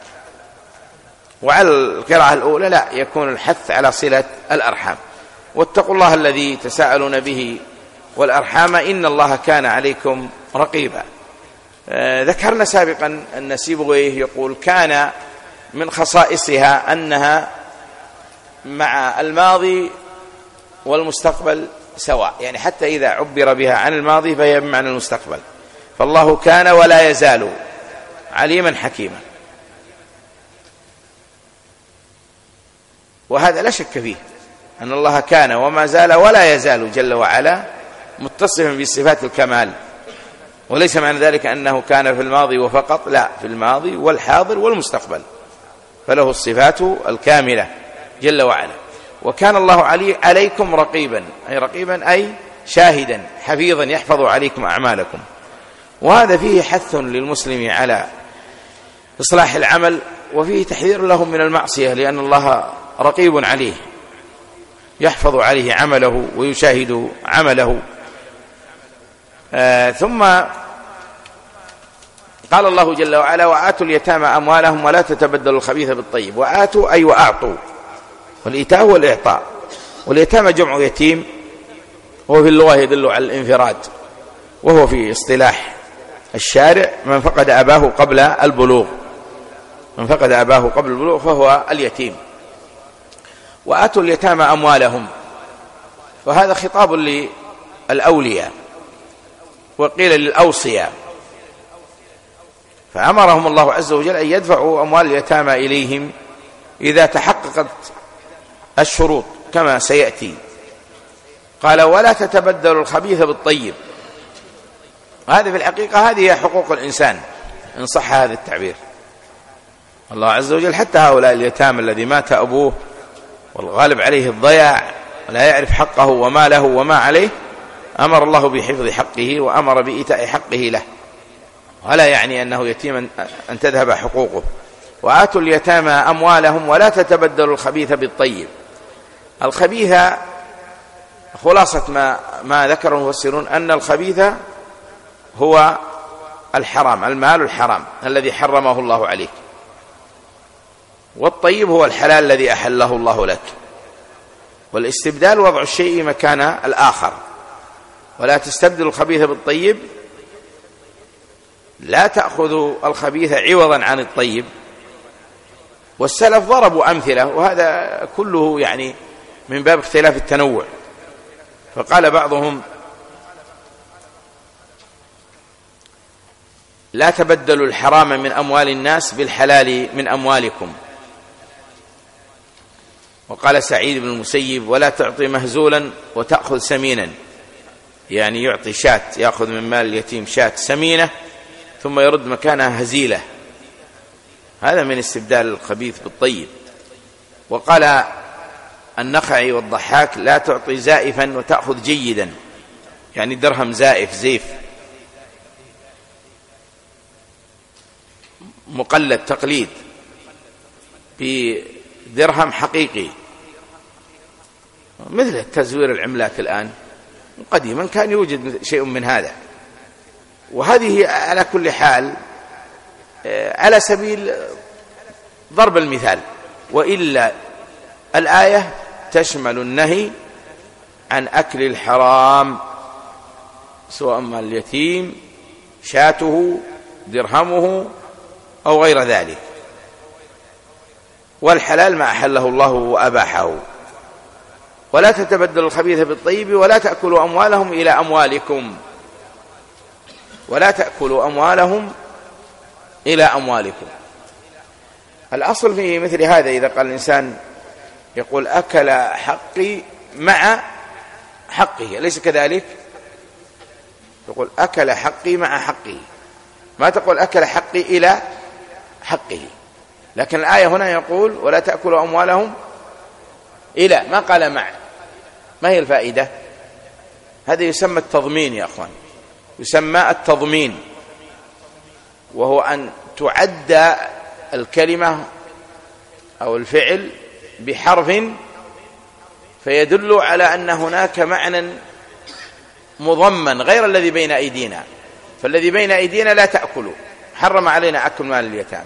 وعلى القراءة الأولى لا يكون الحث على صلة الأرحام: واتقوا الله الذي تساءلون به والأرحام إن الله كان عليكم رقيبا. آه ذكرنا سابقا أن سيبويه يقول كان من خصائصها أنها مع الماضي والمستقبل سواء، يعني حتى إذا عبر بها عن الماضي فهي بمعنى المستقبل. فالله كان ولا يزال عليما حكيما، وهذا لا شك فيه أن الله كان وما زال ولا يزال جل وعلا متصفا بصفات الكمال، وليس معنى ذلك أنه كان في الماضي وفقط، لا، في الماضي والحاضر والمستقبل، فله الصفات الكاملة جل وعلا. وكان الله علي عليكم رقيبا، أي رقيبا أي شاهدا حفيظا يحفظ عليكم أعمالكم. وهذا فيه حث للمسلم على إصلاح العمل، وفيه تحذير لهم من المعصية، لأن الله رقيب عليه يحفظ عليه عمله ويشاهد عمله. آه ثم قال الله جل وعلا: وآتوا اليتامى أموالهم ولا تتبدلوا الخبيث بالطيب. وآتوا أي وأعطوا، والإيتاء هو الإعطاء، واليتامى جمع يتيم، وهو في اللغة يدل على الانفراد، وهو في اصطلاح الشارع من فقد أباه قبل البلوغ، من فقد أباه قبل البلوغ فهو اليتيم. وآتوا اليتامى أموالهم، وهذا خطاب للأولياء، وقيل للأوصياء، فأمرهم الله عز وجل أن يدفعوا أموال اليتامى إليهم إذا تحققت الشروط كما سيأتي. قال: ولا تتبدلوا الخبيث بالطيب. هذا في الحقيقة هذه هي حقوق الإنسان إن صح هذا التعبير. الله عز وجل حتى هؤلاء اليتامى الذي مات أبوه والغالب عليه الضياع ولا يعرف حقه وما له وما عليه، أمر الله بحفظ حقه وأمر بإيتاء حقه له، ولا يعني أنه يتيما أن تذهب حقوقه. وآتوا اليتامى أموالهم ولا تتبدلوا الخبيث بالطيب. الخبيث خلاصة ما, ما ذكر المفسرون أن الخبيث هو الحرام، المال الحرام الذي حرمه الله عليك، والطيب هو الحلال الذي أحله الله لك. والاستبدال وضع الشيء مكان الآخر، ولا تستبدل الخبيث بالطيب، لا تأخذ الخبيث عوضا عن الطيب. والسلف ضربوا أمثلة، وهذا كله يعني من باب اختلاف التنوع. فقال بعضهم: لا تبدلوا الحرام من أموال الناس بالحلال من أموالكم. وقال سعيد بن المسيب: ولا تعطي مهزولا وتأخذ سمينا، يعني يعطي شاة، يأخذ من مال اليتيم شاة سمينة ثم يرد مكانها هزيلة، هذا من استبدال الخبيث بالطيب. وقال النخعي والضحاك: لا تعطي زائفا وتأخذ جيدا، يعني درهم زائف زيف مقلد تقليد درهم حقيقي، مثل تزوير العملات الآن. قديما كان يوجد شيء من هذا. وهذه على كل حال على سبيل ضرب المثال، وإلا الآية تشمل النهي عن أكل الحرام، سواء مال اليتيم، شاته، درهمه، أو غير ذلك. والحلال ما أحله الله وأباحه. ولا تتبدلوا الخبيث بالطيب ولا تأكلوا أموالهم إلى أموالكم، ولا تأكلوا أموالهم إلى أموالكم. الأصل في مثل هذا إذا قال الإنسان يقول أكل حقي مع حقه، أليس كذلك؟ يقول أكل حقي مع حقه، ما تقول أكل حقي إلى حقه. لكن الآية هنا يقول ولا تأكلوا أموالهم إلى، ما قال مع. ما هي الفائدة؟ هذا يسمى التضمين يا أخوان، يسمى التضمين، وهو أن تعد الكلمة أو الفعل بحرف فيدل على أن هناك معنى مضمن غير الذي بين أيدينا. فالذي بين أيدينا لا تأكلوا، حرم علينا أكل مال اليتامى.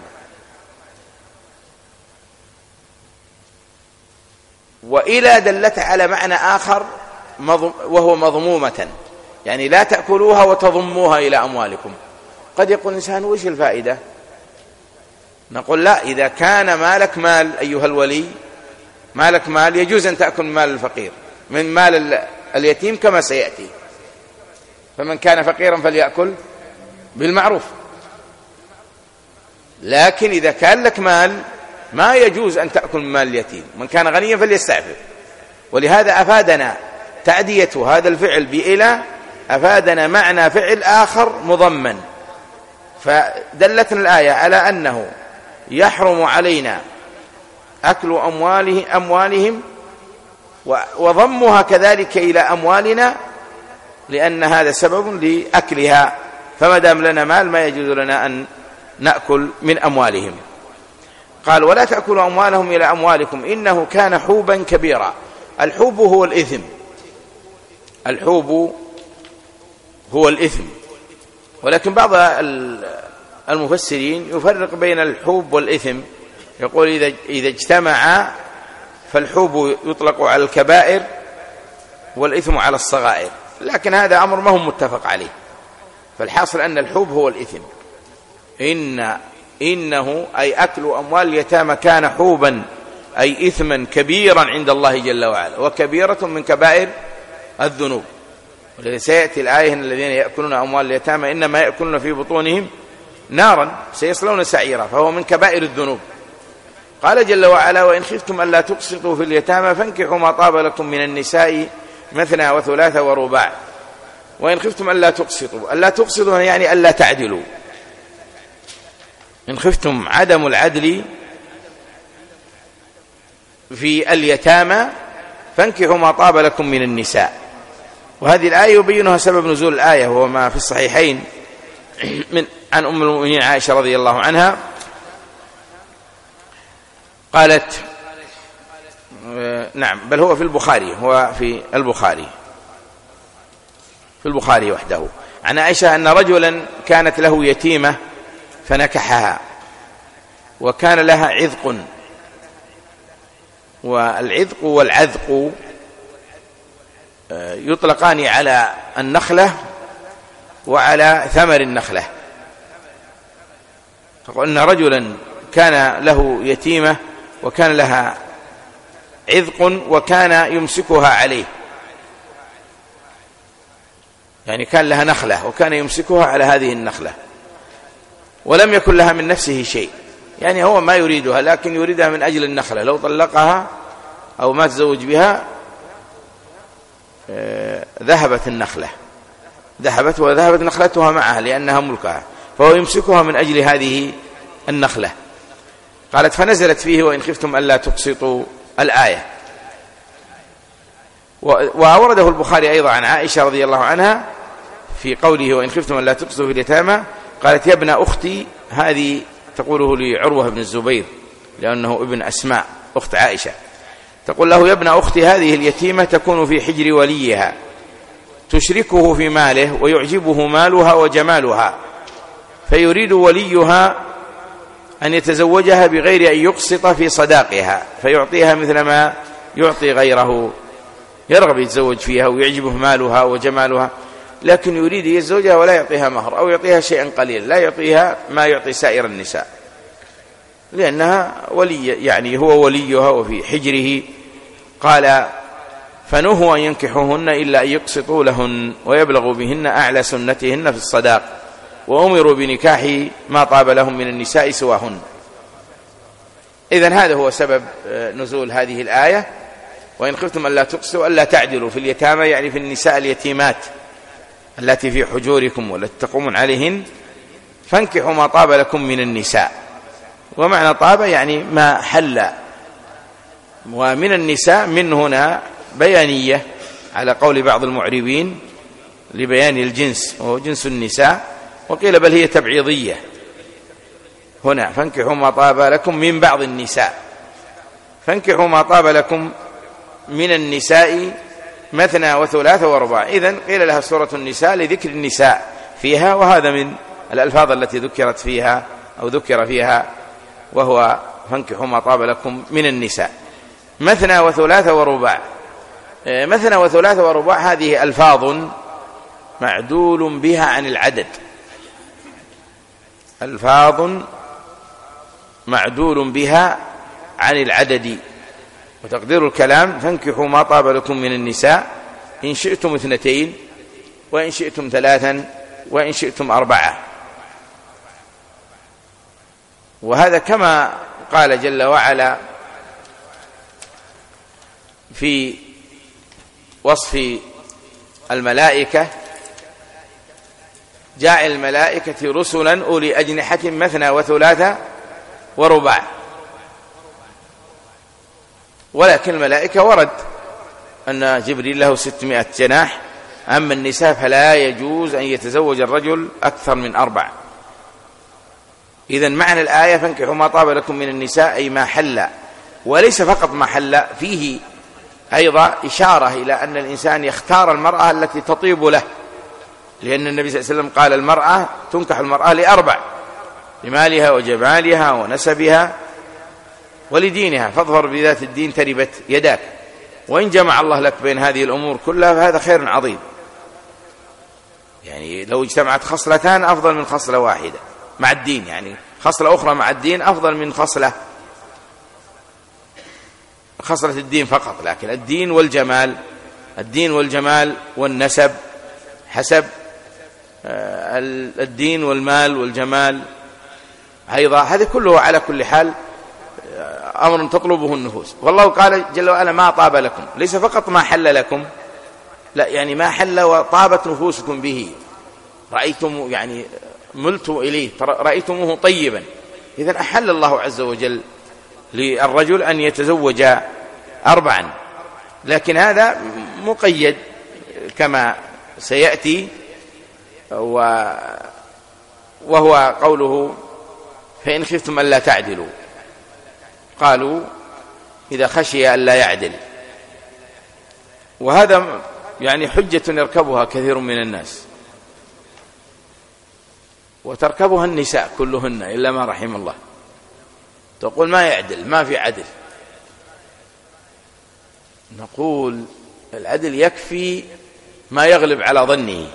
وإلى دلت على معنى آخر وهو مضمومة، يعني لا تأكلوها وتضموها إلى أموالكم. قد يقول الإنسان وش الفائدة؟ نقول لا، إذا كان مالك مال أيها الولي، مالك مال يجوز أن تأكل من مال الفقير، من مال اليتيم كما سيأتي. فمن كان فقيرا فليأكل بالمعروف. لكن إذا كان لك مال ما يجوز أن تأكل من مال اليتيم، من كان غنيا فليستعفف. ولهذا أفادنا تعدية هذا الفعل بإلى، أفادنا معنى فعل آخر مضمن. فدلتنا الآية على أنه يحرم علينا أكل أمواله أموالهم وضمها كذلك إلى أموالنا، لأن هذا سبب لأكلها. فما دام لنا مال ما يجوز لنا أن نأكل من أموالهم. قال ولا تأكلوا أموالهم إلى أموالكم إنه كان حوبا كبيرا. الحوب هو الإثم، الحوب هو الإثم. ولكن بعض المفسرين يفرق بين الحوب والإثم، يقول إذا إذا اجتمع فالحوب يطلق على الكبائر والإثم على الصغائر، لكن هذا أمر ما هو متفق عليه. فالحاصل أن الحوب هو الإثم. إن إنه أي أكل أموال اليتامى كان حوبا أي إثما كبيرا عند الله جل وعلا، وكبيرة من كبائر الذنوب. ولذا سيأتي الآية إن الذين يأكلون أموال اليتامى إنما يأكلون في بطونهم نارا سيصلون سعيرا، فهو من كبائر الذنوب. قال جل وعلا وإن خفتم ألا تقسطوا في اليتامى فانكحوا ما طاب لكم من النساء مثنى وثلاث ورباع. وإن خفتم ألا تقسطوا، ألا تقسطوا يعني ألا تعدلوا. إن خفتم عدم العدل في اليتامى فانكحوا ما طاب لكم من النساء. وهذه الآية يبينها سبب نزول الآية، وهو ما في الصحيحين من عن أم المؤمنين عائشة رضي الله عنها قالت نعم بل هو في البخاري، هو في البخاري في البخاري وحده، عن عائشة أن رجلا كانت له يتيمة فنكحها وكان لها عذق. والعذق والعذق يطلقان على النخلة وعلى ثمر النخلة. فقلنا رجلا كان له يتيمة وكان لها عذق وكان يمسكها عليه، يعني كان لها نخلة وكان يمسكها على هذه النخلة، ولم يكن لها من نفسه شيء، يعني هو ما يريدها لكن يريدها من أجل النخلة. لو طلقها أو ما تزوج بها ذهبت النخلة، ذهبت وذهبت نخلتها معها لأنها ملكها، فهو يمسكها من أجل هذه النخلة. قالت فنزلت فيه وإن خفتم ألا تقسطوا الآية. وأورده البخاري أيضا عن عائشة رضي الله عنها في قوله وإن خفتم ألا تقسطوا في اليتامى، قالت يا ابن أختي، هذه تقوله لعروة بن الزبير لأنه ابن أسماء أخت عائشة، تقول له: يا ابن أختي، هذه اليتيمة تكون في حجر وليها، تشركه في ماله ويعجبه مالها وجمالها، فيريد وليها أن يتزوجها بغير أن يقسط في صداقها، فيعطيها مثل ما يعطي غيره، يرغب يتزوج فيها ويعجبه مالها وجمالها، لكن يريد يتزوجها ولا يعطيها مهر أو يعطيها شيئا قليلا، لا يعطيها ما يعطي سائر النساء، لأنها ولي، يعني هو وليها وفي حجره. قال: فنهوا أن ينكحوهن إلا أن يقسطوا لهن ويبلغوا بهن أعلى سنتهن في الصداق، وأمروا بنكاح ما طاب لهم من النساء سواهن. إذن هذا هو سبب نزول هذه الآية: وإن خفتم ألا تقسطوا ألا تعدلوا في اليتامى، يعني في النساء اليتيمات التي في حجوركم والتي تقومون عليهن، فانكحوا ما طاب لكم من النساء. ومعنى طاب يعني ما حل، ومن النساء من هنا بيانية على قول بعض المعربين لبيان الجنس، وهو جنس النساء، وقيل بل هي تبعيضية هنا: فانكحوا ما طاب لكم من بعض النساء، فانكحوا ما طاب لكم من النساء مثنى وثلاث ورباع. إذن قيل لها سورة النساء لذكر النساء فيها، وهذا من الألفاظ التي ذكرت فيها أو ذكر فيها، وهو فانكحوا ما طاب لكم من النساء مثنى وثلاث ورباع. مثنى وثلاث ورباع هذه ألفاظ معدول بها عن العدد، ألفاظ معدول بها عن العدد، وتقدير الكلام: فانكحوا ما طاب لكم من النساء إن شئتم اثنتين، وإن شئتم ثلاثا، وإن شئتم أربعة. وهذا كما قال جل وعلا في وصف الملائكة: جاعل الملائكة رسلا أولي أجنحة مثنى وثلاث ورباع. ولكن الملائكة ورد أن جبريل له ستمائة جناح، أما النساء فلا يجوز أن يتزوج الرجل أكثر من أربع. إذن معنى الآية: فانكحوا ما طاب لكم من النساء، أي ما حل، وليس فقط ما حل، فيه أيضا إشارة إلى أن الإنسان يختار المرأة التي تطيب له، لأن النبي صلى الله عليه وسلم قال: المرأة تنكح المرأة لأربع: لمالها وجمالها ونسبها ولدينها، فاظفر بذات الدين تربت يداك. وإن جمع الله لك بين هذه الأمور كلها فهذا خير عظيم. يعني لو اجتمعت خصلتان أفضل من خصلة واحدة مع الدين، يعني خصلة أخرى مع الدين أفضل من خصلة خصلة الدين فقط. لكن الدين والجمال، الدين والجمال والنسب حسب الدين والمال والجمال أيضا، هذه كله على كل حال أمر تطلبه النفوس. والله قال جل وعلا: ما طاب لكم، ليس فقط ما حل لكم، لا، يعني ما حل وطابت نفوسكم به، رأيتم يعني ملتم إليه، رأيتموه طيبا. إذن أحل الله عز وجل للرجل أن يتزوج أربعا، لكن هذا مقيد كما سيأتي، وهو قوله: فإن خفتم ألا تعدلوا. قالوا إذا خشي ألا يعدل، وهذا يعني حجة يركبها كثير من الناس، وتركبها النساء كلهن إلا ما رحم الله، تقول ما يعدل، ما في عدل. نقول العدل يكفي ما يغلب على ظنه،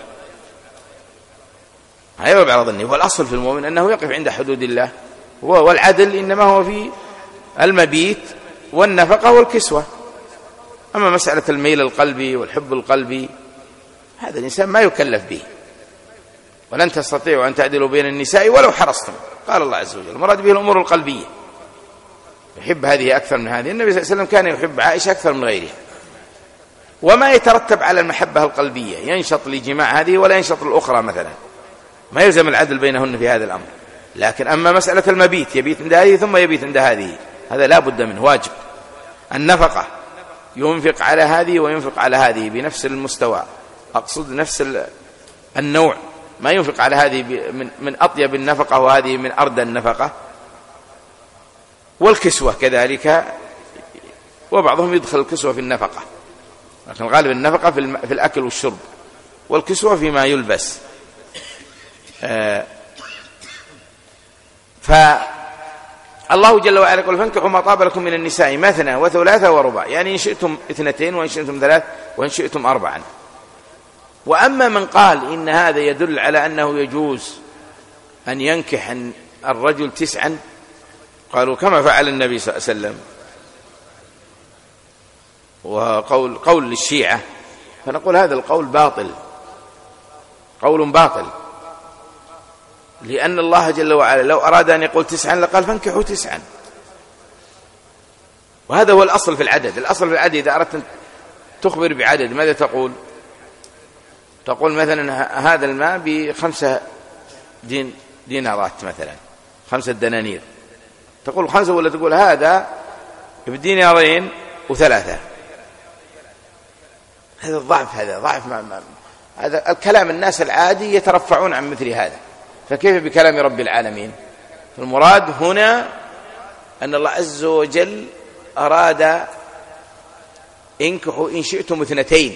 ما يغلب على ظنه، والأصل في المؤمن أنه يقف عند حدود الله، والعدل إنما هو في المبيت والنفقة والكسوة. أما مسألة الميل القلبي والحب القلبي هذا الإنسان ما يكلف به، ولن تستطيعوا أن تعدلوا بين النساء ولو حرصتم، قال الله عز وجل. المراد به الأمور القلبية، يحب هذه أكثر من هذه. النبي صلى الله عليه وسلم كان يحب عائشة أكثر من غيرها، وما يترتب على المحبة القلبية، ينشط لجماع هذه ولا ينشط الأخرى مثلا، ما يلزم العدل بينهن في هذا الأمر. لكن أما مسألة المبيت، يبيت عند هذه ثم يبيت عند هذه، هذا لا بد منه، واجب. النفقة ينفق على هذه وينفق على هذه بنفس المستوى، أقصد نفس النوع، ما ينفق على هذه من أطيب النفقة وهذه من أردى النفقة. والكسوة كذلك وبعضهم يدخل الكسوة في النفقة، لكن غالب النفقة في, في الأكل والشرب، والكسوة فيما يلبس. آه فالله جل وعلا يقول فانكحوا ما طاب لكم من النساء مثنى وثلاثة ورباع، يعني إن شئتم اثنتين وإن شئتم ثلاث وإن شئتم أربعا. وأما من قال إن هذا يدل على أنه يجوز أن ينكح الرجل تسعا، قالوا كما فعل النبي صلى الله عليه وسلم، وقول قول للشيعة، فنقول هذا القول باطل، قول باطل، لأن الله جل وعلا لو أراد أن يقول تسعا لقال فانكحوا تسعا، وهذا هو الأصل في العدد. الأصل في العدد إذا أردت تخبر بعدد ماذا تقول؟ تقول مثلا هذا الماء بخمسة دين دينارات مثلا، خمسة دنانير، تقول خمسة ولا تقول هذا بدينارين وثلاثة؟ هذا الضعف، هذا ضعف ما ما هذا الكلام الناس العادي يترفعون عن مثل هذا، فكيف بكلام رب العالمين؟ المراد هنا أن الله عز وجل أراد انكحوا إن شئتم اثنتين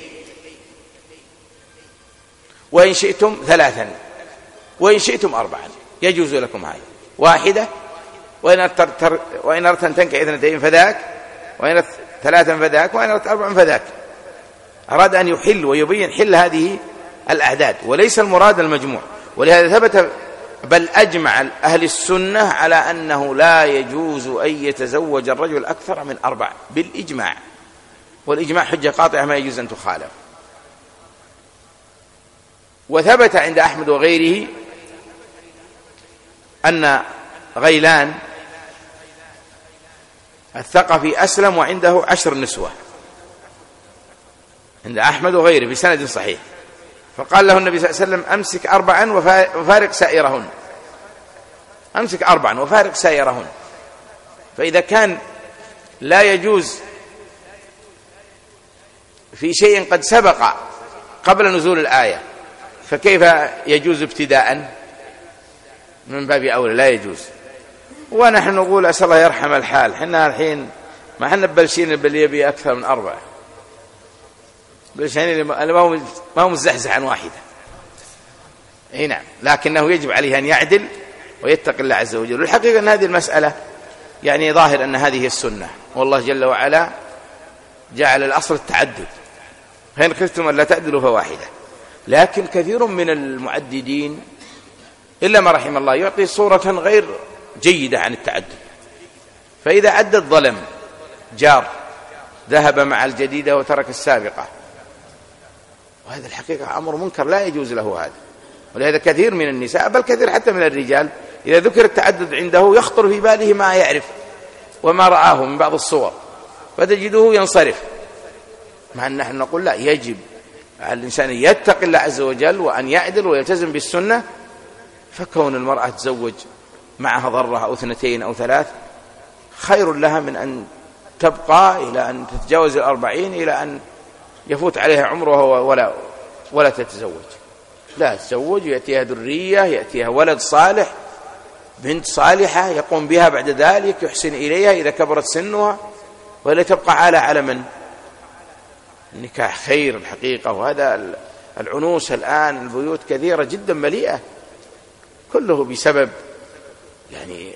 وإن شئتم ثلاثا وإن شئتم أربعا، يجوز لكم هذا واحدة، وإن أردت أن تنكح اثنتين فذاك، وإن أردت ثلاثا فذاك، وإن أردت أربعا فذاك. أراد أن يحل ويبين حل هذه الأعداد، وليس المراد المجموع. ولهذا ثبت بل أجمع أهل السنة على أنه لا يجوز أن يتزوج الرجل أكثر من أربع بالإجماع، والإجماع حجة قاطعة ما يجوز أن تخالف. وثبت عند أحمد وغيره أن غيلان الثقفي أسلم وعنده عشر نسوة، عند أحمد وغيره بسند صحيح، فقال له النبي صلى الله عليه وسلم أمسك أربعا وفارق سائرهن، أمسك أربعا وفارق سائرهن. فإذا كان لا يجوز في شيء قد سبق قبل نزول الآية، فكيف يجوز ابتداء؟ من باب أولى لا يجوز. ونحن نقول أسأل الله يرحم الحال، حنا الحين ما حنا بلشين بل يبي أكثر من أربعة، بلشين ما هو مزحزح عن واحدة. اي نعم، لكنه يجب عليه أن يعدل ويتقي الله عز وجل. والحقيقة أن هذه المسألة يعني ظاهر أن هذه السنة، والله جل وعلا جعل الأصل التعدد، فإن خفتم أن لا تعدلوا فواحدة. لكن كثير من المعددين إلا ما رحم الله يعطي صورة غير جيدة عن التعدد، فإذا عدد ظلم جار، ذهب مع الجديدة وترك السابقة، وهذا الحقيقة أمر منكر لا يجوز له هذا. ولهذا كثير من النساء بل كثير حتى من الرجال إذا ذكر التعدد عنده يخطر في باله ما يعرف وما رآه من بعض الصور، فتجده ينصرف، مع أن نحن نقول لا، يجب على الإنسان يتقي الله عز وجل وأن يعدل ويلتزم بالسنة. فكون المرأة تزوج معها ضرة أو اثنتين أو ثلاث خير لها من أن تبقى إلى أن تتجاوز الأربعين، إلى أن يفوت عليها عمرها ولا ولا تتزوج. لا تتزوج، يأتيها ذرية، يأتيها ولد صالح، بنت صالحة يقوم بها بعد ذلك، يحسن إليها إذا كبرت سنها، ولا تبقى على على من النكاح خير الحقيقة. وهذا العنوس الآن البيوت كثيرة جدا مليئة، كله بسبب يعني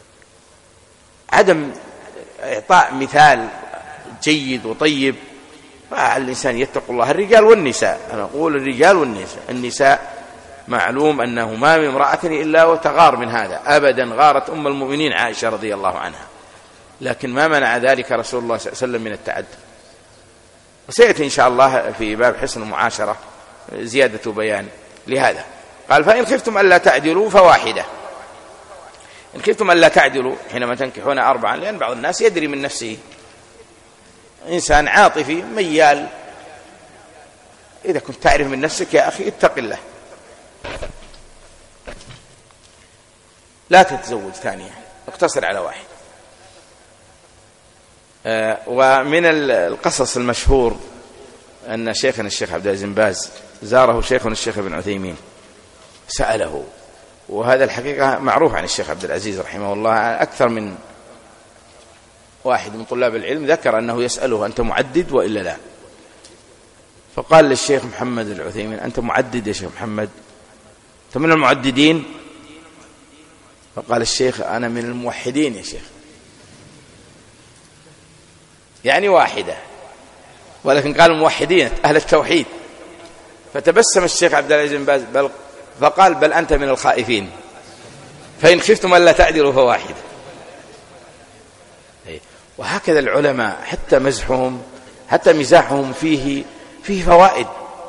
عدم إعطاء مثال جيد وطيب. فعلى الإنسان يتقوا الله، الرجال والنساء، أنا أقول الرجال والنساء. النساء معلوم أنه ما من امرأة إلا وتغار من هذا أبدا، غارت أم المؤمنين عائشة رضي الله عنها، لكن ما منع ذلك رسول الله صلى الله عليه وسلم من التعدد. وسيأتي إن شاء الله في باب حسن المعاشرة زيادة بيان لهذا. قال فإن خفتم ألا تعدلوا فواحدة. إن خفتم ألا تعدلوا حينما تنكحون أربعا، لأن بعض الناس يدري من نفسه، إنسان عاطفي ميال، إذا كنت تعرف من نفسك يا أخي اتق الله لا تتزوج ثانية، اقتصر على واحد. آه ومن القصص المشهور أن شيخنا الشيخ عبد العزيز بن باز زاره شيخنا الشيخ ابن عثيمين سأله، وهذا الحقيقة معروف عن الشيخ عبد العزيز رحمه الله أكثر من واحد من طلاب العلم ذكر أنه يسأله: أنت معدد وإلا لا؟ فقال للشيخ محمد العثيمين: أنت معدد يا شيخ محمد؟ أنت من المعددين؟ فقال الشيخ: أنا من الموحدين يا شيخ. يعني واحدة، ولكن قال الموحدين أهل التوحيد. فتبسم الشيخ عبد العزيز بن باز بل فقال: بل أنت من الخائفين، فإن خفتم ألا تعدلوا فواحدة. وهكذا العلماء حتى مزحهم حتى مزاحهم فيه فيه فوائد.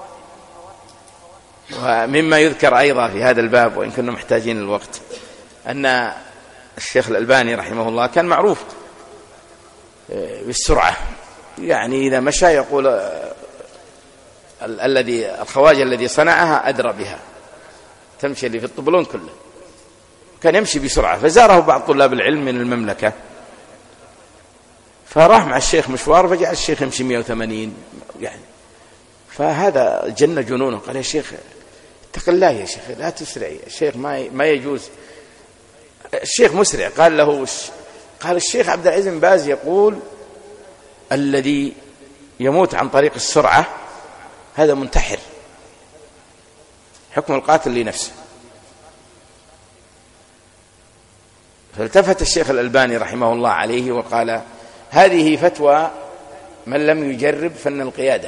ومما يذكر أيضا في هذا الباب، وإن كنا محتاجين الوقت، أن الشيخ الألباني رحمه الله كان معروف بالسرعة، يعني إذا مشى يقول الذي الخواجة الذي صنعها أدرى بها، تمشي اللي في الطبلون كله. كان يمشي بسرعة. فزاره بعض طلاب العلم من المملكة، فراح مع الشيخ مشوار، فجعل الشيخ يمشي مئة وثمانين يعني. فهذا جن جنونه، قال: يا شيخ اتق الله يا شيخ، لا تسرع، الشيخ ما ما يجوز. الشيخ مسرع. قال له قال الشيخ عبد العزيز بن باز يقول: الذي يموت عن طريق السرعة هذا منتحر، حكم القاتل لنفسه. فالتفت الشيخ الألباني رحمه الله عليه وقال: هذه فتوى من لم يجرب فن القيادة.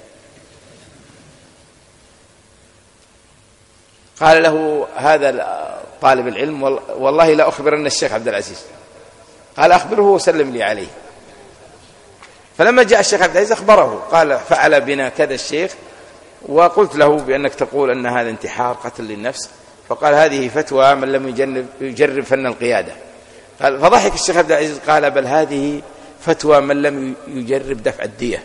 قال له هذا طالب العلم: والله لا أخبرن الشيخ عبد العزيز. قال: أخبره وسلم لي عليه. فلما جاء الشيخ عبد العزيز أخبره، قال: فعل بنا كذا الشيخ، وقلت له بأنك تقول أن هذا انتحار قتل للنفس. فقال: هذه فتوى من لم يجرب, يجرب فن القيادة. قال فضحك الشيخ عبد العزيز، قال: بل هذه فتوى من لم يجرب دفع الدية.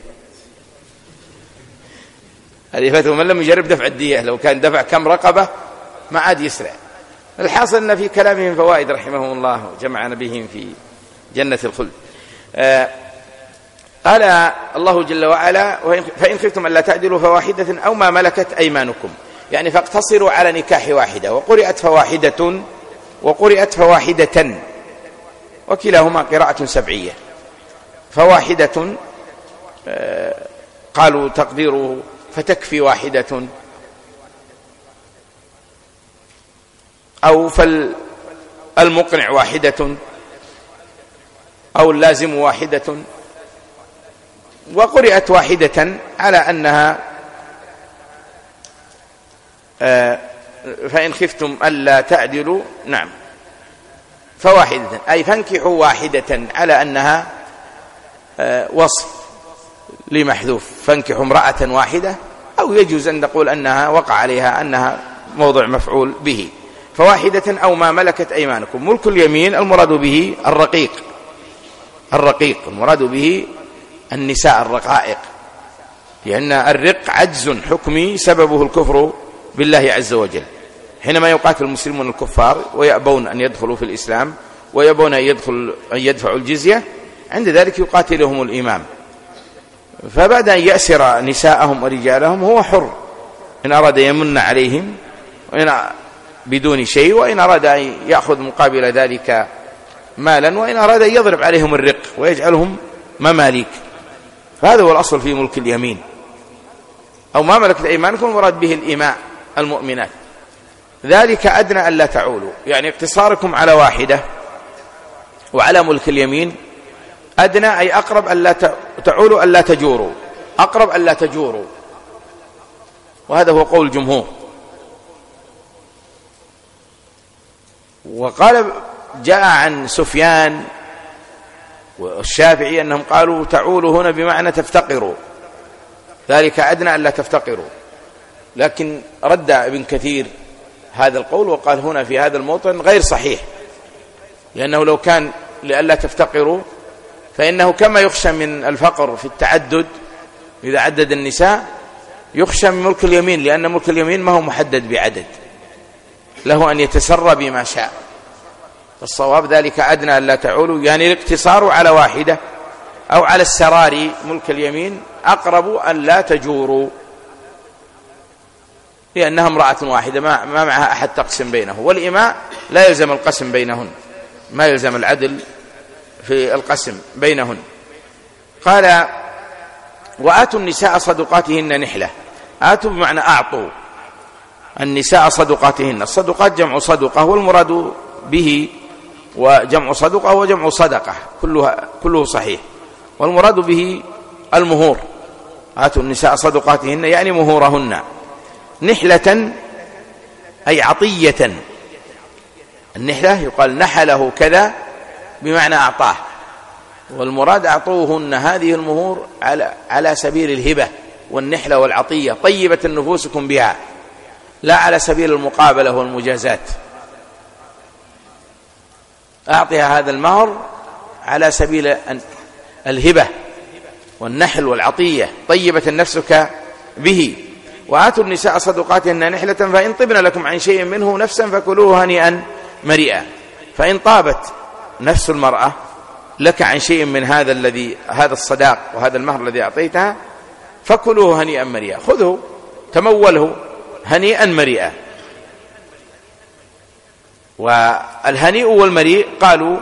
هذه فتوى من لم يجرب دفع الدية، لو كان دفع كم رقبة ما عاد يسرع. الحاصل أن في كلامهم فوائد رحمهم الله، وجمعنا بهم في جنة الخلد. آه قال الله جل وعلا: فإن خفتم ألا تعدلوا فواحدة أو ما ملكت أيمانكم، يعني فاقتصروا على نكاح واحدة. وقرئت فواحدة وقرئت فواحدة، وكلاهما قراءة سبعية. فواحدة آه قالوا تقديره فتكفي واحدة، أو فالمقنع واحدة، أو اللازم واحدة. وقرئت واحدة على أنها آه فإن خفتم ألا تعدلوا، نعم، فواحدة أي فانكحوا واحدة، على أنها آه وصف لمحذوف، فانكحوا امرأة واحدة. أو يجوز أن نقول أنها وقع عليها أنها موضع مفعول به. فواحدة أو ما ملكت أيمانكم. ملك اليمين المراد به الرقيق، الرقيق المراد به النساء الرقائق، لأن الرق عجز حكمي سببه الكفر بالله عز وجل. حينما يقاتل المسلمون الكفار ويأبون أن يدخلوا في الإسلام ويأبون أن, يدخل أن يدفعوا الجزية، عند ذلك يقاتلهم الإمام، فبعد أن يأسر نساءهم ورجالهم هو حر، إن أراد يمن عليهم وإن بدون شيء، وإن أراد أن يأخذ مقابل ذلك مالا، وإن أراد أن يضرب عليهم الرق ويجعلهم مماليك. فهذا هو الأصل في ملك اليمين. أو ما ملكت أيمانكم مراد به الإماء المؤمنات. ذلك أدنى ألا تعولوا، يعني اقتصاركم على واحدة وعلى ملك اليمين أدنى، أي أقرب ألا تعولوا ألا تجوروا، أقرب ألا تجوروا. وهذا هو قول الجمهور. وقال جاء عن سفيان والشافعي أنهم قالوا تعولوا هنا بمعنى تفتقروا، ذلك أدنى ألا تفتقروا. لكن رد ابن كثير هذا القول وقال هنا في هذا الموطن غير صحيح، لأنه لو كان لألا تفتقروا فإنه كما يخشى من الفقر في التعدد إذا عدد النساء، يخشى من ملك اليمين، لأن ملك اليمين ما هو محدد بعدد، له أن يتسرى بما شاء. فالصواب ذلك أدنى ألا تعولوا، يعني الاقتصار على واحدة أو على السرار ملك اليمين أقرب أن لا تجوروا، لأنها امرأة واحدة ما معها أحد تقسم بينه. والإماء لا يلزم القسم بينهن، ما يلزم العدل في القسم بينهن. قال وآتوا النساء صدقاتهن نحلة. آتوا بمعنى أعطوا النساء صدقاتهن. الصدقات جمع صدقة، والمراد به وجمع صدقة وجمع صدقة كلها كله صحيح، والمراد به المهور. آتوا النساء صدقاتهن يعني مهورهن. نحلة أي عطية. النحلة يقال نحله كذا بمعنى أعطاه، والمراد أعطوهن هذه المهور على على سبيل الهبة والنحلة والعطية، طيبة نفوسكم بها، لا على سبيل المقابلة والمجازات. أعطها هذا المهر على سبيل الهبة والنحل والعطية، طيبة نفسك به. وآتوا النساء صدقاتهن نحلة فإن طبن لكم عن شيء منه نفسا فكلوه هنيئا مريئا. فإن طابت نفس المرأة لك عن شيء من هذا الذي هذا الصداق وهذا المهر الذي أعطيتها فكلوه هنيئا مريئا، خذه تموله هنيئا مريئا. والهنيء والمريء قالوا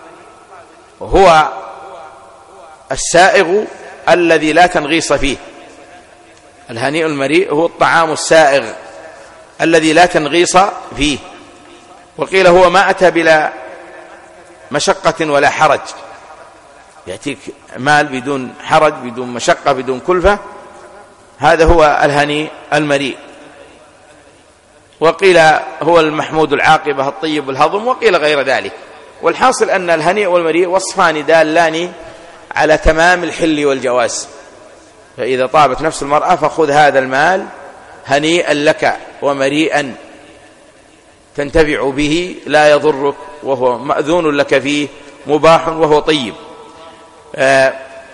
هو السائغ الذي لا تنغيص فيه. الهنيء المريء هو الطعام السائغ الذي لا تنغيص فيه. وقيل هو ما أتى بلا مشقة ولا حرج، يأتيك مال بدون حرج بدون مشقة بدون كلفة، هذا هو الهنيء المريء. وقيل هو المحمود العاقبة الطيب الهضم، وقيل غير ذلك. والحاصل أن الهنيء والمريء وصفان دالان على تمام الحل والجواز. فإذا طابت نفس المرأة فخذ هذا المال هنيئا لك ومريئا تنتفع به، لا يضرك، وهو مأذون لك فيه، مباح وهو طيب. آه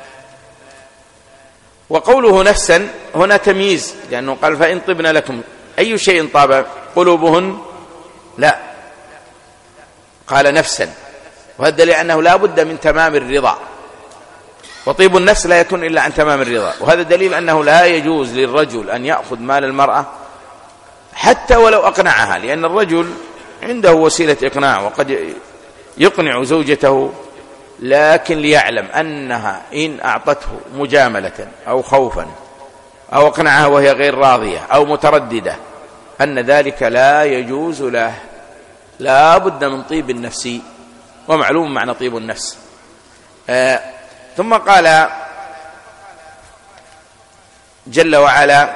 وقوله نفسا هنا تمييز، لأنه قال فإن طبن لكم، أي شيء طاب؟ قلوبهن؟ لا، قال نفسا، وهذا دليل أنه لا بد من تمام الرضا، وطيب النفس لا يكون إلا عن تمام الرضا. وهذا دليل أنه لا يجوز للرجل أن يأخذ مال المرأة حتى ولو أقنعها، لأن الرجل عنده وسيلة إقناع، وقد يقنع زوجته، لكن ليعلم أنها إن أعطته مجاملة أو خوفا أو أقنعها وهي غير راضية أو مترددة أن ذلك لا يجوز له، لا بد من طيب النفس، ومعلوم معنى طيب النفس. آه ثم قال جل وعلا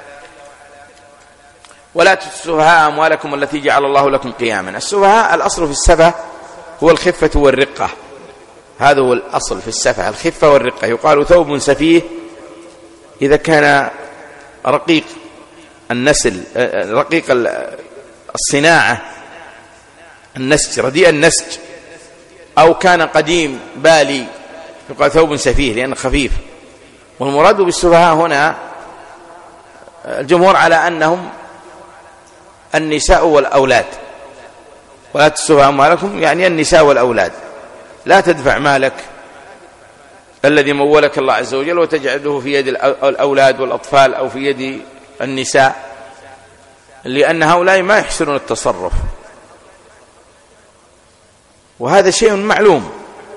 ولا تؤتوا السفهاء أموالكم التي جعل الله لكم قياما. السفهاء الأصل في السفه هو الخفة والرقة، هذا هو الأصل في السفه، الخفة والرقة. يقال ثوب سفيه إذا كان رقيق النسل، رقيق الصناعة، النسج، رديء النسج، أو كان قديم بالي، يقال ثوب سفيه لأنه خفيف. والمراد بالسفهاء هنا الجمهور على أنهم النساء والأولاد. ولا تسفهوا أموالكم يعني النساء والأولاد، لا تدفع مالك الذي مولك الله عز وجل وتجعله في يد الأولاد والأطفال أو في يد النساء، لأن هؤلاء ما يحسنون التصرف، وهذا شيء معلوم.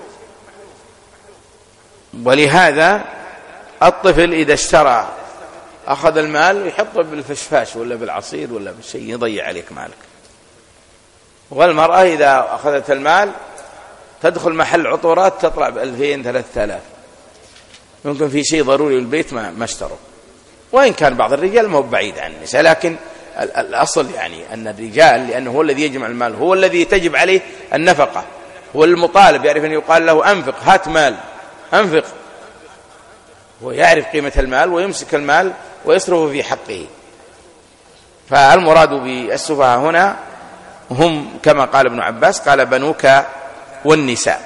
ولهذا الطفل إذا اشترى أخذ المال ويحطه بالفشفاش ولا بالعصير ولا بالشيء، يضيع عليك مالك. والمرأة إذا أخذت المال تدخل محل عطورات تطلع بألفين ثلاثة آلاف، يمكن في شيء ضروري للبيت ما ما اشتروا. وإن كان بعض الرجال ما هو بعيد عن النساء، لكن الأصل يعني أن الرجال لأنه هو الذي يجمع المال، هو الذي تجب عليه النفقة، هو المطالب، يعرف أن يقال له أنفق، هات مال، أنفق، ويعرف قيمة المال ويمسك المال ويصرف في حقه. فالمراد بالسفهاء هنا هم كما قال ابن عباس، قال بنوك والنساء.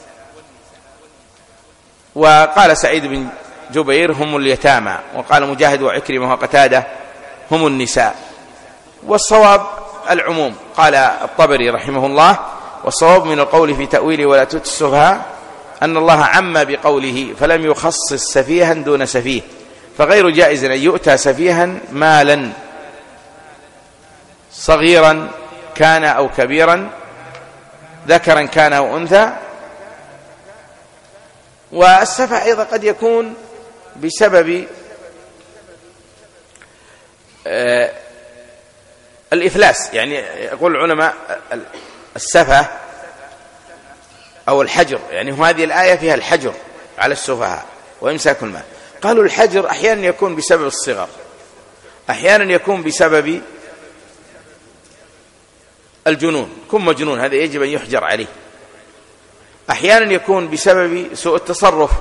وقال سعيد بن جبير هم اليتامى، وقال مجاهد وعكرمة وقتادة هم النساء. والصواب العموم. قال الطبري رحمه الله والصواب من القول في تأويل ولا تؤتوا السفهاء أن الله عم بقوله فلم يخصص سفيها دون سفيه، فغير جائز أن يؤتى سفيها مالا صغيرا كان أو كبيرا، ذكرا كان أو أنثى، والسفه أيضا قد يكون بسبب آه الإفلاس. يعني يقول العلماء السفه أو الحجر، يعني هذه الآية فيها الحجر على السفهاء وإمساك المال. قالوا الحجر أحيانا يكون بسبب الصغر، أحيانا يكون بسبب الجنون، كن مجنون هذا يجب أن يحجر عليه. أحيانا يكون بسبب سوء التصرف،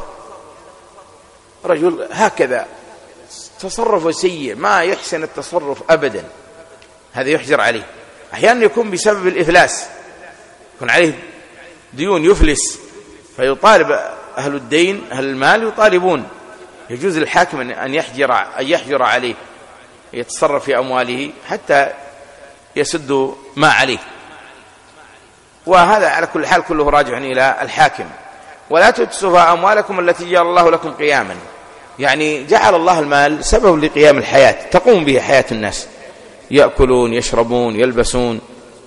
رجل هكذا تصرف سيء ما يحسن التصرف أبدا، هذا يحجر عليه. أحيانا يكون بسبب الإفلاس، يكون عليه ديون يفلس فيطالب أهل الدين أهل المال يطالبون، يجوز للحاكم أن يحجر أن يحجر عليه، يتصرف في أمواله حتى يسد ما عليه. وهذا على كل حال كله راجع إلى الحاكم. ولا تؤتوا أموالكم التي جعل الله لكم قياما، يعني جعل الله المال سبب لقيام الحياة، تقوم به حياة الناس، يأكلون يشربون يلبسون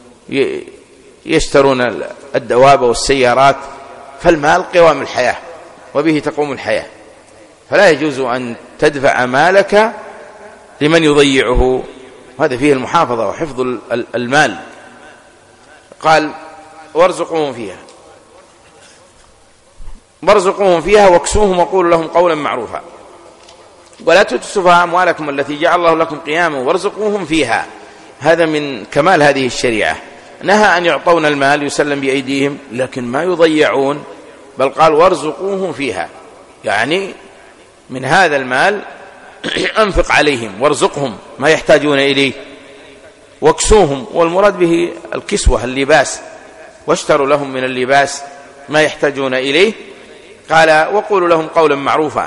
يشترون الدواب والسيارات، فالمال قوام الحياة وبه تقوم الحياة، فلا يجوز أن تدفع مالك لمن يضيعه، هذا فيه المحافظة وحفظ المال. قال وارزقوهم فيها وارزقوهم فيها واكسوهم وقولوا لهم قولا معروفا. ولا تؤتوا أموالكم التي جعل الله لكم قياما وارزقوهم فيها، هذا من كمال هذه الشريعة. نهى أن يعطون المال يسلم بأيديهم لكن ما يضيعون، بل قال وارزقوهم فيها، يعني من هذا المال أنفق عليهم وارزقهم ما يحتاجون إليه، واكسوهم، والمراد به الكسوة اللباس، واشتروا لهم من اللباس ما يحتاجون إليه. قال وقولوا لهم قولا معروفا،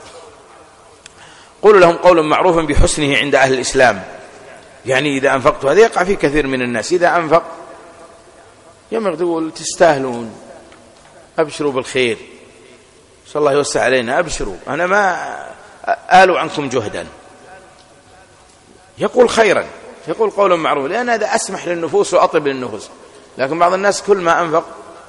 قولوا لهم قولا معروفا بحسنه عند أهل الإسلام، يعني إذا أنفقت، هذا يقع في كثير من الناس، إذا أنفق يوم تقول تستاهلون، أبشروا بالخير، صلى الله يوسع علينا، أبشروا أنا ما آل عنكم جهدا، يقول خيرا، يقول قولا معروفا، لأن هذا أسمح للنفوس وأطيب للنفوس. لكن بعض الناس كل ما أنفق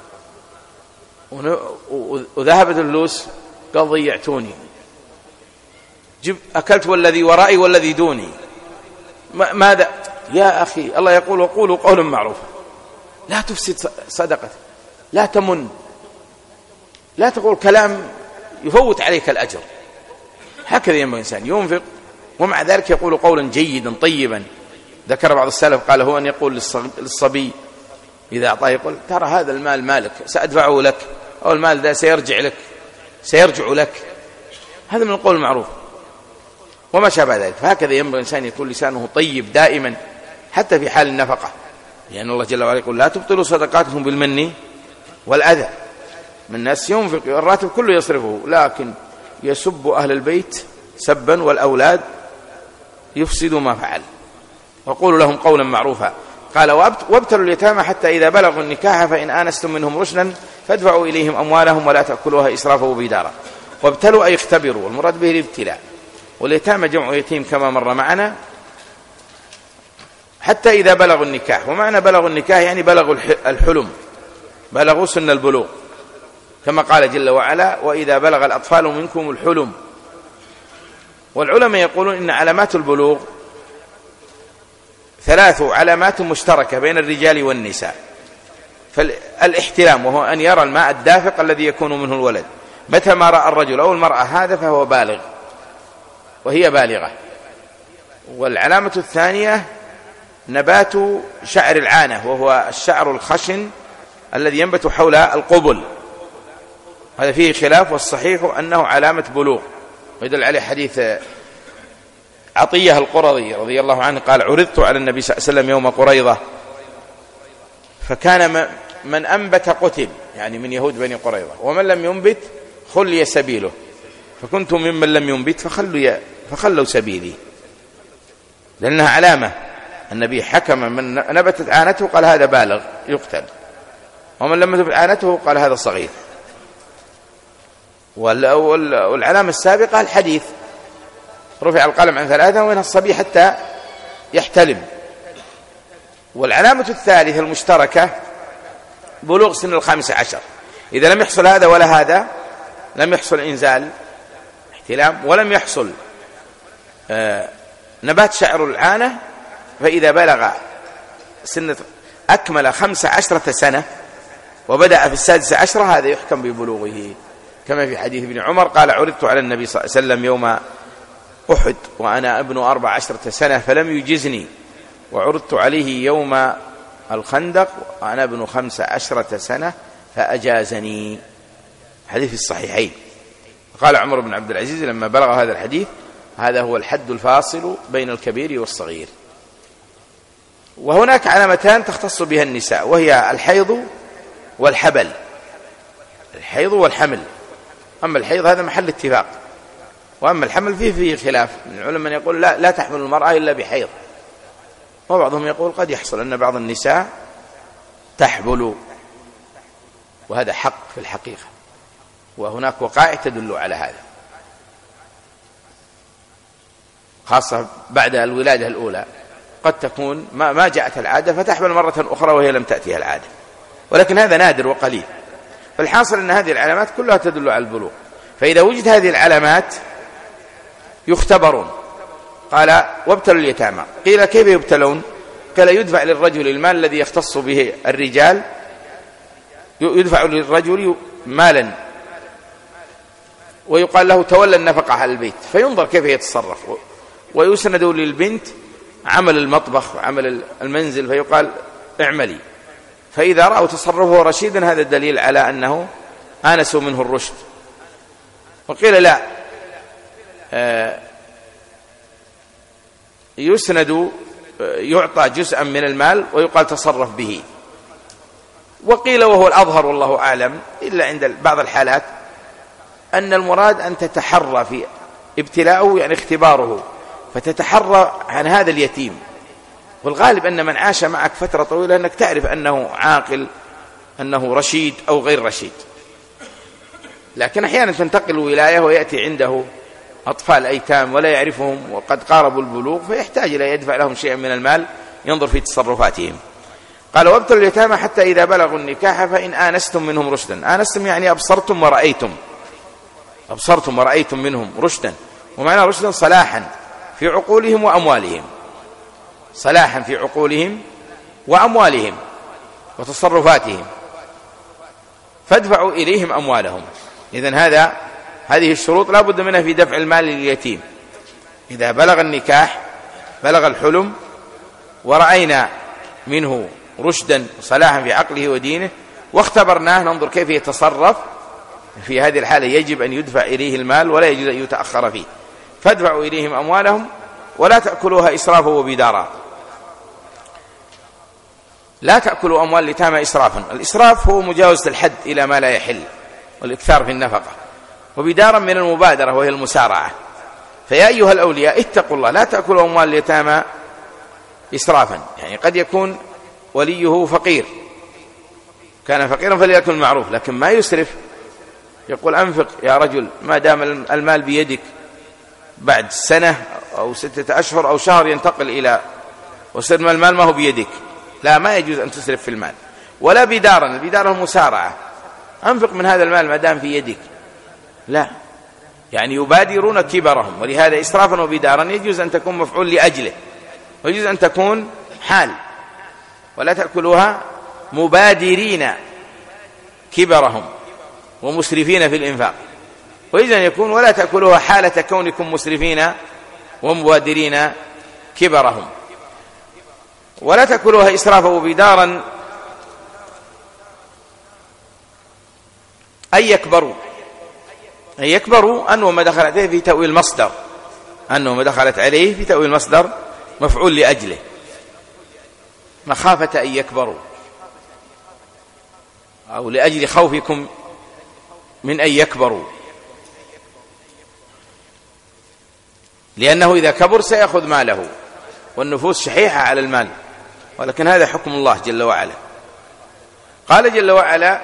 وذهبت الفلوس قال ضيعتوني، جب أكلت والذي ورائي والذي دوني، ماذا يا أخي؟ الله يقول وقولوا قولا معروفا، لا تفسد صدقة، لا تمن، لا تقول كلام يفوت عليك الأجر. هكذا ينبغي الإنسان ينفق ومع ذلك يقول قولا جيدا طيبا. ذكر بعض السلف قال هو أن يقول للصبي إذا أعطاه يقول ترى هذا المال مالك سأدفعه لك، أو المال ذا سيرجع لك سيرجع لك، هذا من القول المعروف وما شابه ذلك. فهكذا ينبغي الإنسان يكون لسانه طيب دائما حتى في حال النفقة، لأن يعني الله جل وعلا يقول لا تبطلوا صدقاتكم بالمن والأذى. من الناس ينفق الراتب كله يصرفه لكن يسب أهل البيت سبا والأولاد يفسدوا ما فعل. وقولوا لهم قولا معروفا. قال وابتلوا اليتامى حتى إذا بلغوا النكاح فإن آنستم منهم رشدا فادفعوا إليهم أموالهم ولا تأكلوها إسرافا وبدارا. وابتلوا أي اختبروا، والمراد به الابتلاء، واليتامى جمع يتيم كما مر معنا. حتى إذا بلغوا النكاح، ومعنى بلغوا النكاح يعني بلغوا الحلم، بلغوا سن البلوغ، كما قال جل وعلا وإذا بلغ الأطفال منكم الحلم. والعلماء يقولون إن علامات البلوغ ثلاث علامات مشتركة بين الرجال والنساء. فالاحتلام وهو أن يرى الماء الدافق الذي يكون منه الولد، متى ما رأى الرجل أو المرأة هذا فهو بالغ وهي بالغة. والعلامة الثانية نبات شعر العانة، وهو الشعر الخشن الذي ينبت حول القبل، هذا فيه خلاف، والصحيح أنه علامة بلوغ، ويدل عليه حديث عطية القرظي رضي الله عنه قال عرضت على النبي صلى الله عليه وسلم يوم قريظة فكان من أنبت قتل، يعني من يهود بني قريظة، ومن لم ينبت خلي سبيله، فكنت ممن لم ينبت فخلوا, فخلوا سبيلي، لأنها علامة. النبي حكم من نبتت عانته قال هذا بالغ يقتل، ومن لم تنبت عانته قال هذا صغير. والعلامة السابقة الحديث رفع القلم عن ثلاثة ومنها الصبي حتى يحتلم. والعلامة الثالثة المشتركة بلوغ سن الخامس عشر، إذا لم يحصل هذا ولا هذا لم يحصل إنزال احتلام ولم يحصل آه نبات شعر العانة، فإذا بلغ سنة أكمل خمس عشرة سنة وبدأ في السادسة عشرة هذا يحكم ببلوغه، كما في حديث ابن عمر قال: عرضت على النبي صلى الله عليه وسلم يوم أحد وأنا ابن أربع عشرة سنة فلم يجزني، وعرضت عليه يوم الخندق وأنا ابن خمس عشرة سنة فأجازني. حديث الصحيحين. قال عمر بن عبد العزيز لما بلغ هذا الحديث: هذا هو الحد الفاصل بين الكبير والصغير. وهناك علامتان تختص بها النساء، وهي الحيض والحبل. الحيض والحمل. أما الحيض هذا محل اتفاق، وأما الحمل فيه فيه خلاف من العلماء، من يقول لا, لا تحمل المرأة إلا بحيض، وبعضهم يقول قد يحصل أن بعض النساء تحبل، وهذا حق في الحقيقة، وهناك وقائع تدل على هذا، خاصة بعد الولادة الأولى قد تكون ما, ما جاءت العادة فتحمل مرة أخرى وهي لم تأتيها العادة، ولكن هذا نادر وقليل. فالحاصل أن هذه العلامات كلها تدل على البلوغ. فإذا وجد هذه العلامات يختبرون. قال: وابتلوا اليتامى. قيل: كيف يبتلون؟ قال: يدفع للرجل المال الذي يختص به الرجال، يدفع للرجل مالا ويقال له: تولى النفقة على البيت، فينظر كيف يتصرف، ويسند للبنت عمل المطبخ وعمل المنزل فيقال: اعملي. فإذا رأوا تصرفه رشيدا هذا الدليل على أنه آنسوا منه الرشد. وقيل: لا، يسند يعطى جزءا من المال ويقال تصرف به. وقيل وهو الأظهر والله أعلم إلا عند بعض الحالات أن المراد أن تتحرى في ابتلاءه، يعني اختباره، فتتحرى عن هذا اليتيم. والغالب أن من عاش معك فترة طويلة أنك تعرف أنه عاقل، أنه رشيد أو غير رشيد. لكن أحيانا تنتقل الولاية ويأتي عنده أطفال أيتام ولا يعرفهم وقد قاربوا البلوغ، فيحتاج إلى يدفع لهم شيئا من المال ينظر في تصرفاتهم. قال: وابتلوا اليتامى حتى إذا بلغوا النكاح فإن آنستم منهم رشدا. آنستم يعني أبصرتم ورأيتم، أبصرتم ورأيتم منهم رشدا، ومعنى رشدا صلاحا في عقولهم وأموالهم، صلاحا في عقولهم وأموالهم وتصرفاتهم، فادفعوا إليهم أموالهم. إذن هذا هذه الشروط لا بد منها في دفع المال لليتيم. إذا بلغ النكاح، بلغ الحلم، ورأينا منه رشدا وصلاحا في عقله ودينه واختبرناه، ننظر كيف يتصرف، في هذه الحالة يجب أن يدفع إليه المال ولا يجوز أن يتأخر فيه. فادفعوا إليهم أموالهم ولا تأكلوها إسرافا وبدارا. لا تأكلوا أموال اليتامى إسرافا. الإسراف هو مجاوزة الحد إلى ما لا يحل والإكثار في النفقة، وبدارا من المبادرة وهي المسارعة. فيا أيها الأولياء اتقوا الله، لا تأكلوا أموال اليتامى إسرافا. يعني قد يكون وليه فقير، كان فقيرا فليأكل المعروف، لكن ما يسرف، يقول أنفق يا رجل ما دام المال بيدك، بعد سنة أو ستة أشهر أو شهر ينتقل إلى وصير المال ما هو بيدك. لا، ما يجوز أن تسرف في المال. ولا بدارا، البدارة المسارعة، أنفق من هذا المال ما دام في يدك، لا، يعني يبادرون كبرهم. ولهذا إسرافا وبدارا يجوز أن تكون مفعول لأجله، ويجوز أن تكون حال. ولا تأكلوها مبادرين كبرهم ومسرفين في الإنفاق، ويجوز أن يكون ولا تأكلوها حالة كونكم مسرفين ومبادرين كبرهم. ولا تأكلوها إسرافا وبدارا أن يكبروا. أن يكبروا أنه ما دخلت عليه في تأويل مصدر، أنه ما دخلت عليه في تأويل مصدر مفعول لأجله، مخافة أن يكبروا، أو لأجل خوفكم من أن يكبروا، لأنه إذا كبر سيأخذ ماله، والنفوس شحيحة على المال، ولكن هذا حكم الله جل وعلا. قال جل وعلا: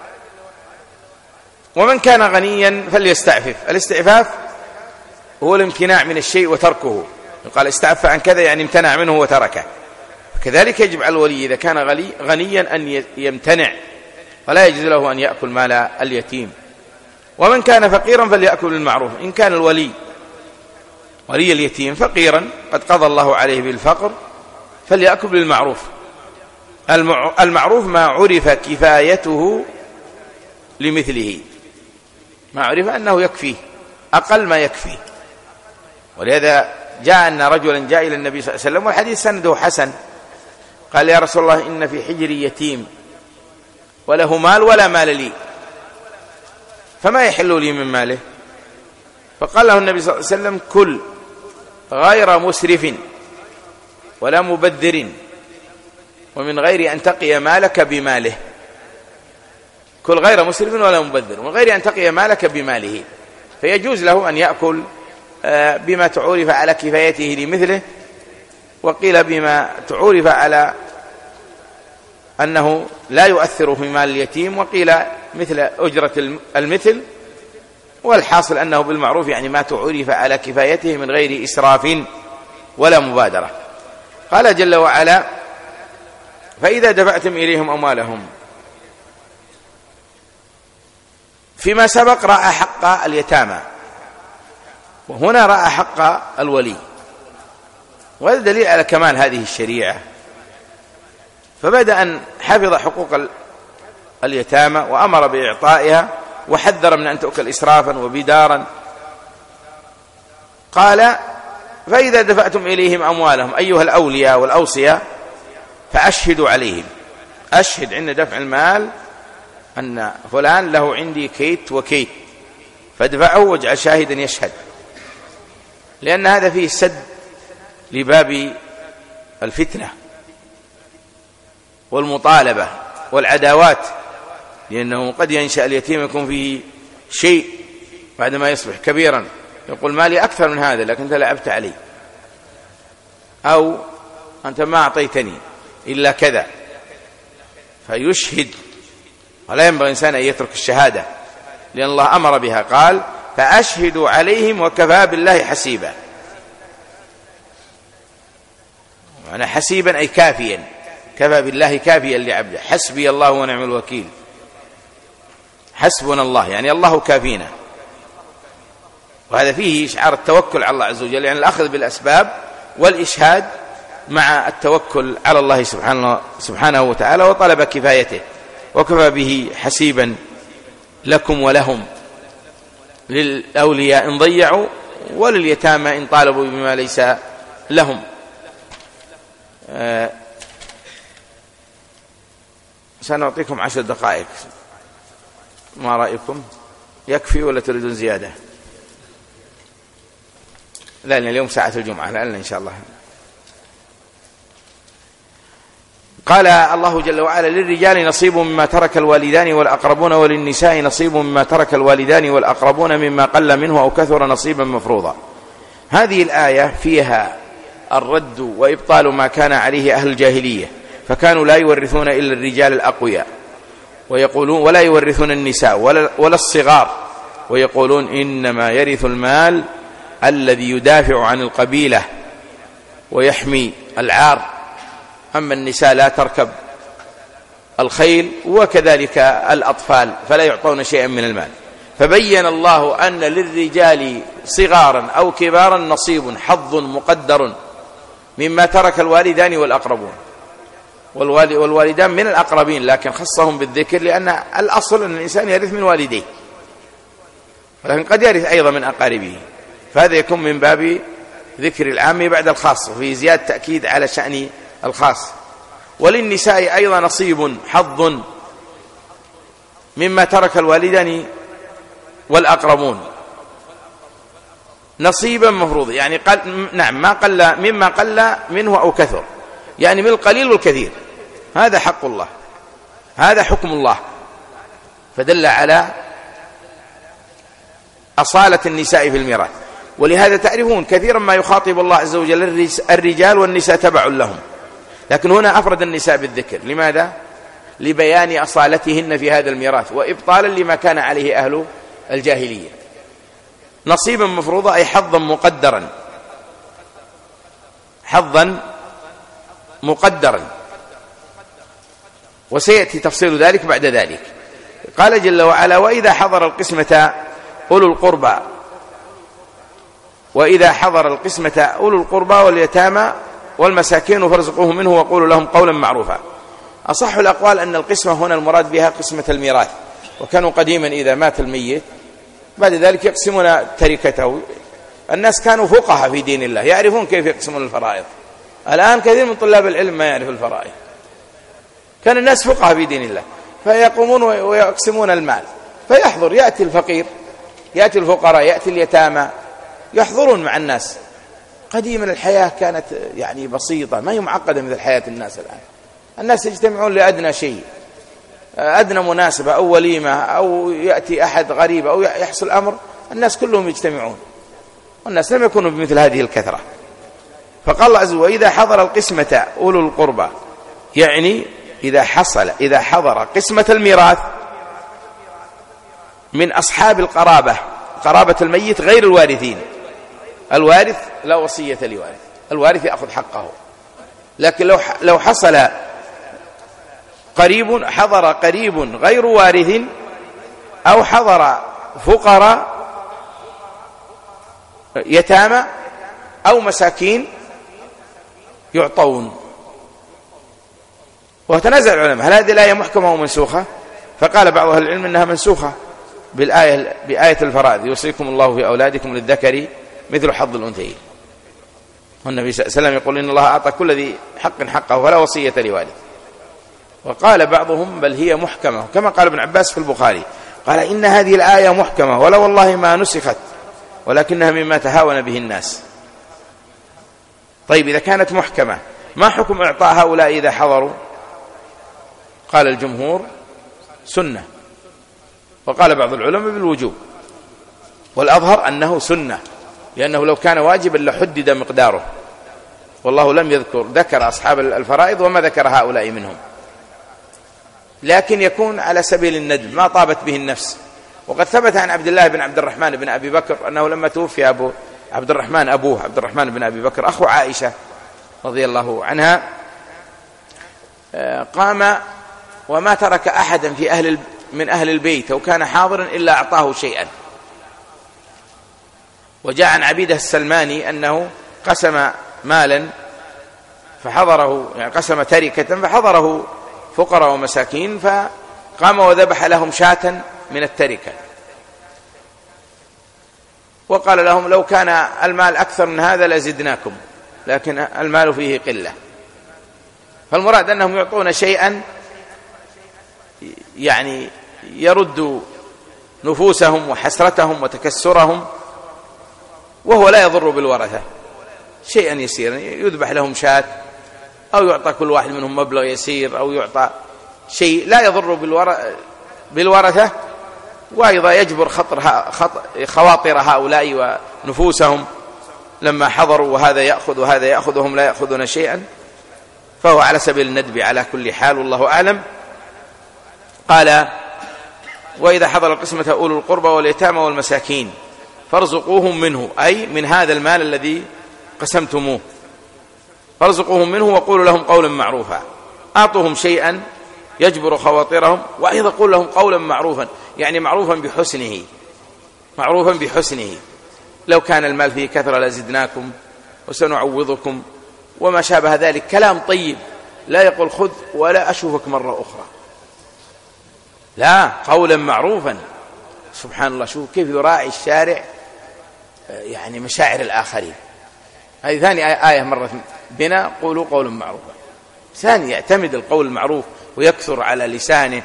ومن كان غنيا فليستعفف. الاستعفاف هو الامتناع من الشيء وتركه، قال استعف عن كذا يعني امتنع منه وتركه. كذلك يجب على الولي إذا كان غنيا أن يمتنع، ولا يجوز له أن يأكل مال اليتيم. ومن كان فقيرا فليأكل بالمعروف. إن كان الولي ولي اليتيم فقيرا قد قضى الله عليه بالفقر فليأكل بالمعروف. المعروف ما عرف كفايته لمثله، ما عرف أنه يكفيه أقل ما يكفيه. ولهذا جاء أن رجلا جاء إلى النبي صلى الله عليه وسلم والحديث سنده حسن، قال يا رسول الله إن في حجري يتيم وله مال ولا مال لي، فما يحل لي من ماله؟ فقال له النبي صلى الله عليه وسلم كل غير مسرف ولا مبذر ومن غير أن تقي مالك بماله. كل غير مسرف ولا مبذر ومن غير أن تقي مالك بماله. فيجوز له أن يأكل بما تعرف على كفايته لمثله، وقيل بما تعرف على أنه لا يؤثر في مال اليتيم، وقيل مثل أجرة المثل. والحاصل أنه بالمعروف يعني ما تعرف على كفايته من غير إسراف ولا مبادرة. قال جل وعلا فإذا دفعتم إليهم أموالهم. فيما سبق رأى حق اليتامى، وهنا رأى حق الولي، وهذا دليل على كمال هذه الشريعة. فبدأ أن حفظ حقوق اليتامى وأمر بإعطائها وحذر من أن تؤكل إسرافا وبدارا. قال فإذا دفعتم إليهم أموالهم أيها الأولياء والأوصياء فأشهدوا عليهم. أشهد عند دفع المال أن فلان له عندي كيت وكيت، فادفعه واجعل شاهدا يشهد، لأن هذا فيه سد لباب الفتنة والمطالبة والعداوات، لأنه قد ينشأ اليتيم يكون فيه شيء بعدما يصبح كبيرا يقول مالي أكثر من هذا لكن أنت لعبت علي، أو أنت ما أعطيتني إلا كذا، فيشهد. ولا ينبغي الإنسان أن يترك الشهادة، لأن الله أمر بها، قال فأشهدوا عليهم وكفى بالله حسيبا. معنى حسيبا أي كافيا، كفى بالله كافيا لعبده. حسبي الله ونعم الوكيل، حسبنا الله يعني الله كافينا. وهذا فيه إشعار التوكل على الله عز وجل، يعني الأخذ بالأسباب والإشهاد مع التوكل على الله سبحانه, سبحانه وتعالى وطلب كفايته، وكفى به حسيبا لكم ولهم، للأولياء إن ضيعوا ولليتامى إن طالبوا بما ليس لهم. آه سنعطيكم عشر دقائق، ما رأيكم؟ يكفي ولا تريدون زيادة؟ لا، اليوم ساعة الجمعة، لأن إن شاء الله. قال الله جل وعلا للرجال نصيب مما ترك الوالدان والأقربون وللنساء نصيب مما ترك الوالدان والأقربون مما قل منه أو كثر نصيبا مفروضا. هذه الآية فيها الرد وإبطال ما كان عليه أهل الجاهلية، فكانوا لا يورثون إلا الرجال الأقوياء ويقولون ولا يورثون النساء ولا, ولا الصغار، ويقولون إنما يرث المال الذي يدافع عن القبيلة ويحمي العار، أما النساء لا تركب الخيل، وكذلك الأطفال فلا يعطون شيئا من المال. فبين الله أن للرجال صغارا أو كبارا نصيب، حظ مقدر مما ترك الوالدان والأقربون، والوالدان من الأقربين لكن خصهم بالذكر، لأن الأصل أن الإنسان يرث من والديه، ولكن قد يرث أيضا من أقاربه، فهذا يكون من باب ذكر العام بعد الخاص، وفي زيادة تأكيد على شأن الخاص. وللنساء أيضا نصيب، حظ مما ترك الوالدان والأقربون، نصيبا مفروض، يعني قل نعم ما قل مما قل منه أو كثر، يعني من القليل والكثير، هذا حق الله، هذا حكم الله. فدل على أصالة النساء في الميراث. ولهذا تعرفون كثيرا ما يخاطب الله عز وجل الرجال والنساء تبع لهم، لكن هنا أفرد النساء بالذكر. لماذا؟ لبيان أصالتهن في هذا الميراث وإبطالا لما كان عليه أهل الجاهلية. نصيبا مفروضا أي حظا مقدرا، حظا مقدرا، وسيأتي تفصيل ذلك بعد ذلك. قال جل وعلا وإذا حضر القسمة أولو القربى وإذا حضر القسمة أولو القربى واليتامى والمساكين فارزقوهم منه وقولوا لهم قولا معروفا. أصح الأقوال أن القسمة هنا المراد بها قسمة الميراث، وكانوا قديما إذا مات الميت بعد ذلك يقسمون تركته. الناس كانوا فقهاء في دين الله يعرفون كيف يقسمون الفرائض. الآن كثير من طلاب العلم ما يعرف الفرائض. كان الناس فقهاء في دين الله فيقومون ويقسمون المال، فيحضر يأتي الفقير، يأتي الفقراء، يأتي اليتامى، يحضرون مع الناس. قديما الحياة كانت يعني بسيطة، ما هي معقدة مثل حياة الناس الآن. الناس يجتمعون لأدنى شيء، أدنى مناسبة أو وليمة أو يأتي أحد غريب أو يحصل أمر، الناس كلهم يجتمعون، والناس لم يكونوا بمثل هذه الكثرة. فقال الله عز وجل: وإذا حضر القسمة أولو القربى، يعني إذا حصل إذا حضر قسمة الميراث من أصحاب القرابة، قرابة الميت غير الوارثين. الوارث لا وصية لوارث، الوارث يأخذ حقه. لكن لو لو حصل قريب، حضر قريب غير وارث أو حضر فقراء يتامى أو مساكين يعطون. وتنازع العلماء هل هذه الآية محكمة أو منسوخة؟ فقال بعض أهل العلم إنها منسوخة بالآية بآية الفرائض: يوصيكم الله في أولادكم للذكر مثل حظ الأنثيين. والنبي صلى الله عليه وسلم يقول: إن الله أعطى كل ذي حق حقه ولا وصية لوالد. وقال بعضهم: بل هي محكمة، كما قال ابن عباس في البخاري، قال: إن هذه الآية محكمة ولا والله ما نسخت ولكنها مما تهاون به الناس. طيب إذا كانت محكمة ما حكم إعطاء هؤلاء إذا حضروا؟ قال الجمهور: سنة. وقال بعض العلماء بالوجوب، والأظهر أنه سنة، لأنه لو كان واجبا لحدد مقداره، والله لم يذكر ذكر أصحاب الفرائض وما ذكر هؤلاء منهم، لكن يكون على سبيل الندب ما طابت به النفس. وقد ثبت عن عبد الله بن عبد الرحمن بن أبي بكر أنه لما توفي أبو عبد الرحمن أبوه عبد الرحمن بن أبي بكر أخو عائشة رضي الله عنها، قام وما ترك أحدا في أهل من أهل البيت أو كان حاضرا إلا أعطاه شيئا. وجاء عن عبيدة السلماني أنه قسم مالا فحضره، يعني قسم تركة فحضره فقراء ومساكين، فقام وذبح لهم شاة من التركة، وقال لهم: لو كان المال أكثر من هذا لزدناكم، لكن المال فيه قلة. فالمراد أنهم يعطون شيئا يعني يرد نفوسهم وحسرتهم وتكسرهم، وهو لا يضر بالورثة، شيئا يسيرا يذبح لهم شاة أو يعطى كل واحد منهم مبلغ يسير أو يعطى شيء لا يضر بالورثة، وأيضا يجبر خطر خواطر هؤلاء ونفوسهم لما حضروا، وهذا يأخذ وهذا يأخذ وهم لا يأخذون شيئا، فهو على سبيل الندب على كل حال، والله أعلم. قال: وإذا حضر القسمة أولو القربى واليتامى والمساكين فارزقوهم منه، أي من هذا المال الذي قسمتموه، فارزقوهم منه وقولوا لهم قولا معروفا. أعطوهم شيئا يجبر خواطرهم، وأيضا قول لهم قولا معروفا، يعني معروفا بحسنه، معروفا بحسنه. لو كان المال فيه كثرة لزدناكم وسنعوضكم وما شابه ذلك، كلام طيب، لا يقول خذ ولا أشوفك مرة أخرى، لا، قولا معروفا. سبحان الله، شوف كيف يراعي الشارع يعني مشاعر الآخرين. هذه ثاني آية مرت بنا: قولوا قولا معروفا. ثاني يعتمد القول المعروف ويكثر على لسانه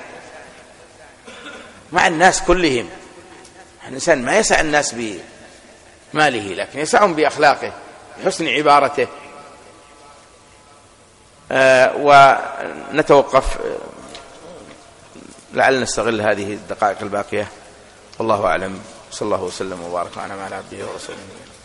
مع الناس كلهم. الإنسان ما يسع الناس بماله، لكن يسعهم بأخلاقه، بحسن عبارته. آه ونتوقف لعل نستغل هذه الدقائق الباقية، والله أعلم. صلى الله وسلم وبارك على عبده ورسوله.